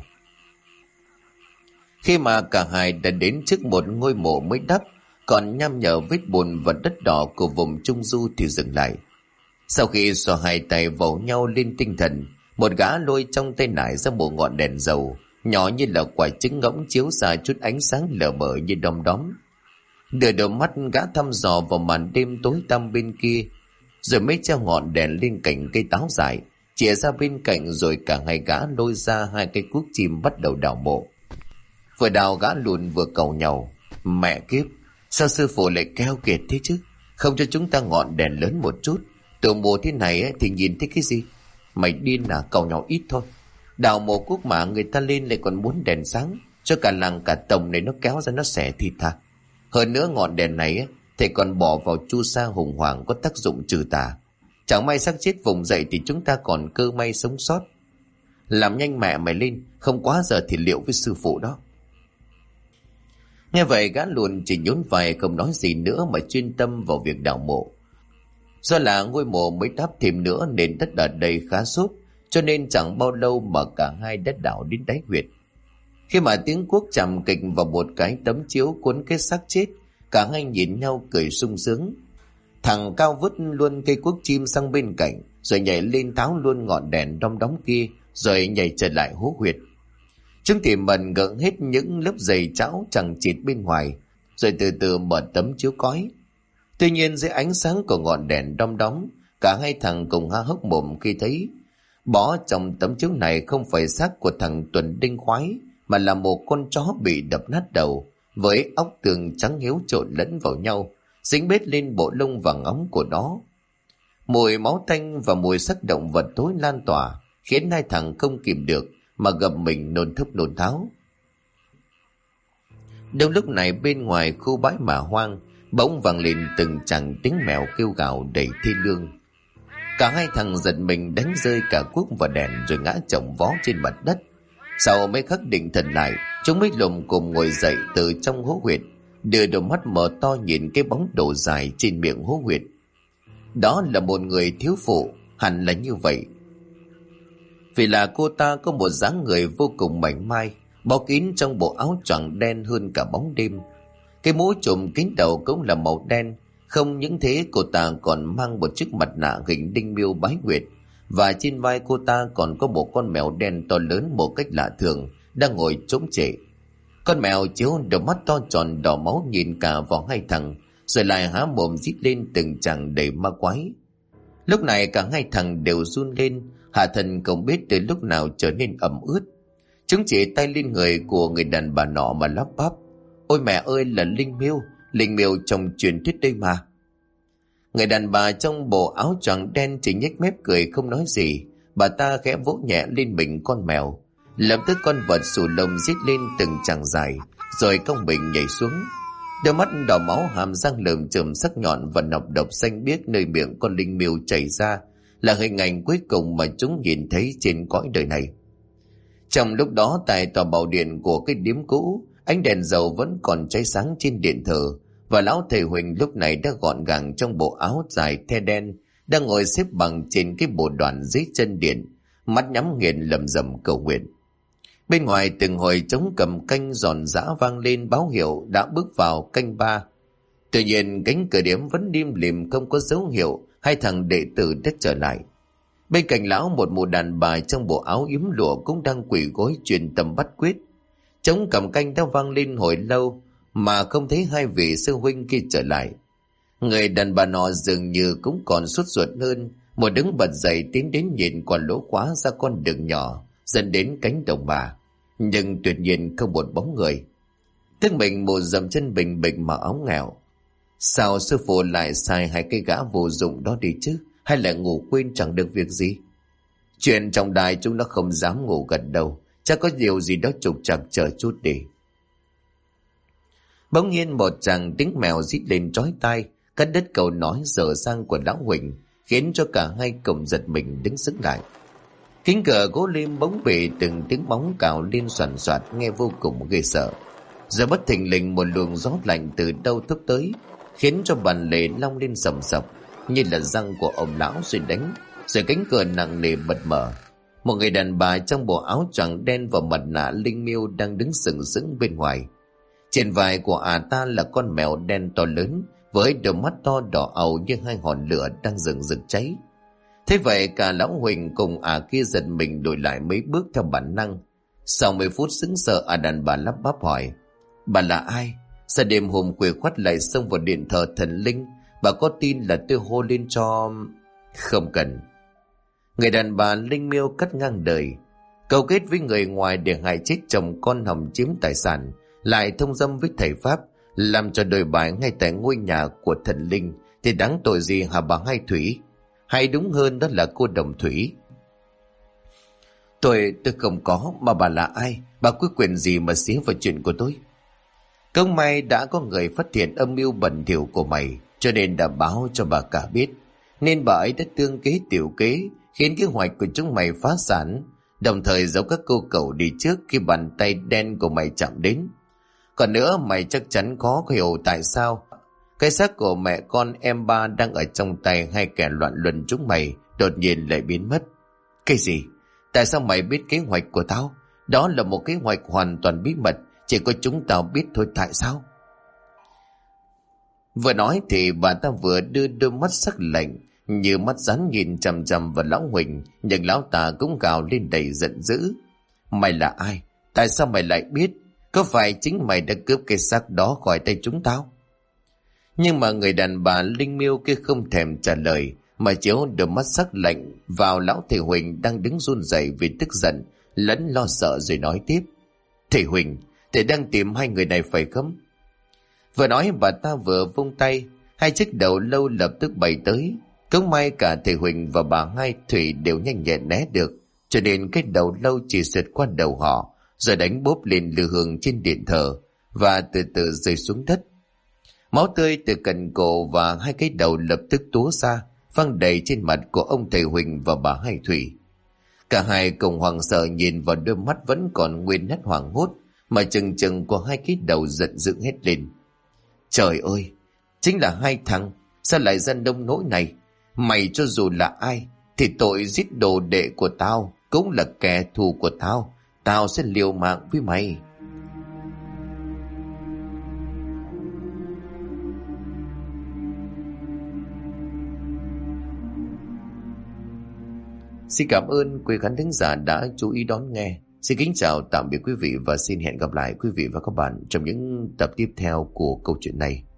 Khi mà cả hai đã đến trước một ngôi mộ mới đắp, còn nham nhở vết bùn và đất đỏ của vùng Trung Du thì dừng lại. Sau khi xoa hai tay vỗ nhau lên tinh thần, một gã lôi trong tay nải ra một ngọn đèn dầu, nhỏ như là quả trứng ngỗng chiếu ra chút ánh sáng lờ mờ như đom đóm. Đưa đôi mắt gã thăm dò vào màn đêm tối tăm bên kia, rồi mới treo ngọn đèn lên cành cây táo dại, chĩa ra bên cạnh, rồi cả hai gã lôi ra hai cây cuốc chim bắt đầu đào mộ. Vừa đào gã lùn vừa cầu nhau: Mẹ kiếp, sao sư phụ lại keo kiệt thế chứ? Không cho chúng ta ngọn đèn lớn một chút, từ mùa thế này ấy, thì nhìn thấy cái gì? Mày điên à? Cầu nhau ít thôi. Đào mộ cuốc mà người ta lên lại còn muốn đèn sáng, cho cả làng cả tổng này nó kéo ra nó xẻ thịt thà. Hơn nữa ngọn đèn này ấy, thầy còn bỏ vào chu sa hùng hoàng có tác dụng trừ tà. Chẳng may xác chết vùng dậy thì chúng ta còn cơ may sống sót. Làm nhanh mẹ mày lên, không quá giờ thì liệu với sư phụ đó. Nghe vậy gã lùn chỉ nhún vai không nói gì nữa mà chuyên tâm vào việc đào mộ. Do là ngôi mộ mới đắp thêm nữa nên đất ở đây khá xốp, cho nên chẳng bao lâu mà cả hai đã đào đến đáy huyệt. Khi mà tiếng cuốc chạm kịch vào một cái tấm chiếu cuốn cái xác chết, cả hai nhìn nhau cười sung sướng. Thằng Cao vứt luôn cây cuốc chim sang bên cạnh, rồi nhảy lên tháo luôn ngọn đèn đom đóm kia, rồi nhảy trở lại hố huyệt. Chúng tìm mần gỡ hết những lớp giày cháo chằng chịt bên ngoài, rồi từ từ mở tấm chiếu cói. Tuy nhiên dưới ánh sáng của ngọn đèn đom đóm, cả hai thằng cùng há hốc mồm khi thấy bó trong tấm chiếu này không phải xác của thằng Tuần Đinh Khoái, mà là một con chó bị đập nát đầu, với óc tường trắng hiếu trộn lẫn vào nhau, dính bết lên bộ lông vàng óng của nó. Mùi máu tanh và mùi xác động vật thối lan tỏa, khiến hai thằng không kìm được mà gập mình nôn thốc nôn tháo. Đúng lúc này bên ngoài khu bãi mả hoang bỗng vang lên từng chàng tiếng mèo kêu gào đầy thê lương. Cả hai thằng giật mình đánh rơi cả cuốc và đèn rồi ngã chồng vó trên mặt đất. Sau mấy khắc định thần lại, chúng mới lùm cùng ngồi dậy từ trong hố huyệt, đưa đôi mắt mở to nhìn cái bóng đổ dài trên miệng hố huyệt. Đó là một người thiếu phụ, hẳn là như vậy. Vì là cô ta có một dáng người vô cùng mảnh mai, bó kín trong bộ áo choàng đen hơn cả bóng đêm. Cái mũ trùm kín đầu cũng là màu đen. Không những thế, cô ta còn mang một chiếc mặt nạ hình đinh miêu bái nguyệt, và trên vai cô ta còn có một con mèo đen to lớn một cách lạ thường đang ngồi chống trệ. Con mèo chiếu đôi mắt to tròn đỏ máu nhìn cả vào hai thằng, rồi lại há mồm rít lên từng tràng đầy ma quái. Lúc này cả hai thằng đều run lên, hạ thần không biết từ lúc nào trở nên ẩm ướt. Chúng chỉ tay lên người của người đàn bà nọ mà lắp bắp: "Ôi mẹ ơi, là Linh Miêu trong truyền thuyết đây mà." Người đàn bà trong bộ áo choàng đen chỉ nhếch mép cười không nói gì. Bà ta khẽ vỗ nhẹ lên mình con mèo. Lập tức con vật xù lông rít lên từng tràng dài, rồi cong mình nhảy xuống. Đôi mắt đỏ máu, hàm răng lởm chởm sắc nhọn và nọc độc xanh biếc nơi miệng con linh miêu chảy ra là hình ảnh cuối cùng mà chúng nhìn thấy trên cõi đời này. Trong lúc đó, tại tòa bảo điện của cái điếm cũ, ánh đèn dầu vẫn còn cháy sáng trên điện thờ, và lão thầy Huỳnh lúc này đã gọn gàng trong bộ áo dài the đen, đang ngồi xếp bằng trên cái bồ đoàn dưới chân điện, mắt nhắm nghiền lầm rầm cầu nguyện. Bên ngoài từng hồi trống cầm canh giòn giã vang lên báo hiệu đã bước vào canh ba. Tuy nhiên cánh cửa điếm vẫn im lìm, không có dấu hiệu hai thằng đệ tử đã trở lại. Bên cạnh lão, một mụ đàn bà trong bộ áo yếm lụa cũng đang quỳ gối truyền tâm bắt quyết. Trống cầm canh đã vang lên hồi lâu mà không thấy hai vị sư huynh kia trở lại. Người đàn bà nọ dường như cũng còn sốt ruột hơn, một đứng bật dậy tiến đến nhìn qua lỗ khóa ra con đường nhỏ dẫn đến cánh đồng bà, nhưng tuyệt nhiên không một bóng người. Tức mình một dầm chân bình bình mà óng nghèo. Sao sư phụ lại sai hai cái gã vô dụng đó đi chứ, hay là ngủ quên chẳng được việc gì? Chuyện trong đài chúng nó không dám ngủ gật đầu, chắc có điều gì đó trục trặc, chờ chút đi. Bỗng nhiên một chàng tiếng mèo rít lên chói tai, cắt đứt câu nói dở dang của lão Huỳnh, khiến cho cả hai cùng giật mình đứng sững lại. Kính cửa gỗ lim bỗng bị từng tiếng móng cào lên soàn soạt, nghe vô cùng ghê sợ. Giờ bất thình lình một luồng gió lạnh từ đâu thốc tới, khiến cho bàn lề long lên sầm sập như là răng của ông lão rồi đánh, rồi cánh cửa nặng nề bật mở. Một người đàn bà trong bộ áo choàng đen và mặt nạ linh miêu đang đứng sừng sững bên ngoài. Trên vai của ta là con mèo đen to lớn với đôi mắt to đỏ ầu như hai ngọn lửa đang rừng rực cháy. Thế vậy cả lão Huỳnh cùng kia giật mình lùi lại mấy bước theo bản năng. Sau mấy phút sững sờ, đàn bà lắp bắp hỏi: "Bà là ai? Sao đêm hôm khuya khoắt lại xông vào điện thờ thần linh? Bà có tin là tôi hô lên cho..." "Không cần." Người đàn bà linh miêu cắt ngang đời. Câu kết với người ngoài để hại chết chồng con, hòng chiếm tài sản, lại thông dâm với thầy pháp, làm cho đồi bại ngay tại ngôi nhà của thần linh, thì đáng tội gì hả bà Hai Thủy? Hay đúng hơn đó là cô Đồng Thủy. Tôi không có, mà bà là ai? Bà có quyền gì mà xía vào chuyện của tôi? Không may đã có người phát hiện âm mưu bẩn thỉu của mày, cho nên đã báo cho bà cả biết. Nên bà ấy đã tương kế tiểu kế, khiến kế hoạch của chúng mày phá sản, đồng thời giấu các cô cậu đi trước khi bàn tay đen của mày chạm đến. Còn nữa, mày chắc chắn có hiểu tại sao cái xác của mẹ con em ba đang ở trong tay hai kẻ loạn luân chúng mày đột nhiên lại biến mất. Cái gì? Tại sao mày biết kế hoạch của tao? Đó là một kế hoạch hoàn toàn bí mật, chỉ có chúng tao biết thôi. Tại sao? Vừa nói thì bà ta vừa đưa đôi mắt sắc lạnh như mắt rắn nhìn chằm chằm vào lão Huỳnh, nhưng lão ta cũng gào lên đầy giận dữ: "Mày là ai? Tại sao mày lại biết? Có phải chính mày đã cướp cái xác đó khỏi tay chúng tao?" Nhưng mà người đàn bà linh miêu kia không thèm trả lời, mà chiếu đôi mắt sắc lạnh vào lão thầy Huỳnh đang đứng run rẩy vì tức giận lẫn lo sợ, rồi nói tiếp: "Thầy Huỳnh, thầy đang tìm hai người này phải không?" Vừa nói bà ta vừa vung tay, hai chiếc đầu lâu lập tức bay tới. Cũng may cả thầy Huỳnh và bà Hai Thủy đều nhanh nhẹn né được, cho nên cái đầu lâu chỉ xẹt qua đầu họ, rồi đánh bốp lên lư hương trên điện thờ và từ từ rơi xuống đất. Máu tươi từ cần cổ và hai cái đầu lập tức túa ra, văng đầy trên mặt của ông thầy Huỳnh và bà Hai Thủy. Cả hai cùng hoảng sợ nhìn vào đôi mắt vẫn còn nguyên nét hoảng hốt mà chừng chừng của hai cái đầu giận dữ hét lên: "Trời ơi, chính là hai thằng, sao lại ra nông nỗi này? Mày cho dù là ai thì tội giết đồ đệ của tao cũng là kẻ thù của tao. Tao sẽ liều mạng với mày. Xin cảm ơn quý khán thính giả đã chú ý đón nghe. Xin kính chào tạm biệt quý vị và xin hẹn gặp lại quý vị và các bạn trong những tập tiếp theo của câu chuyện này.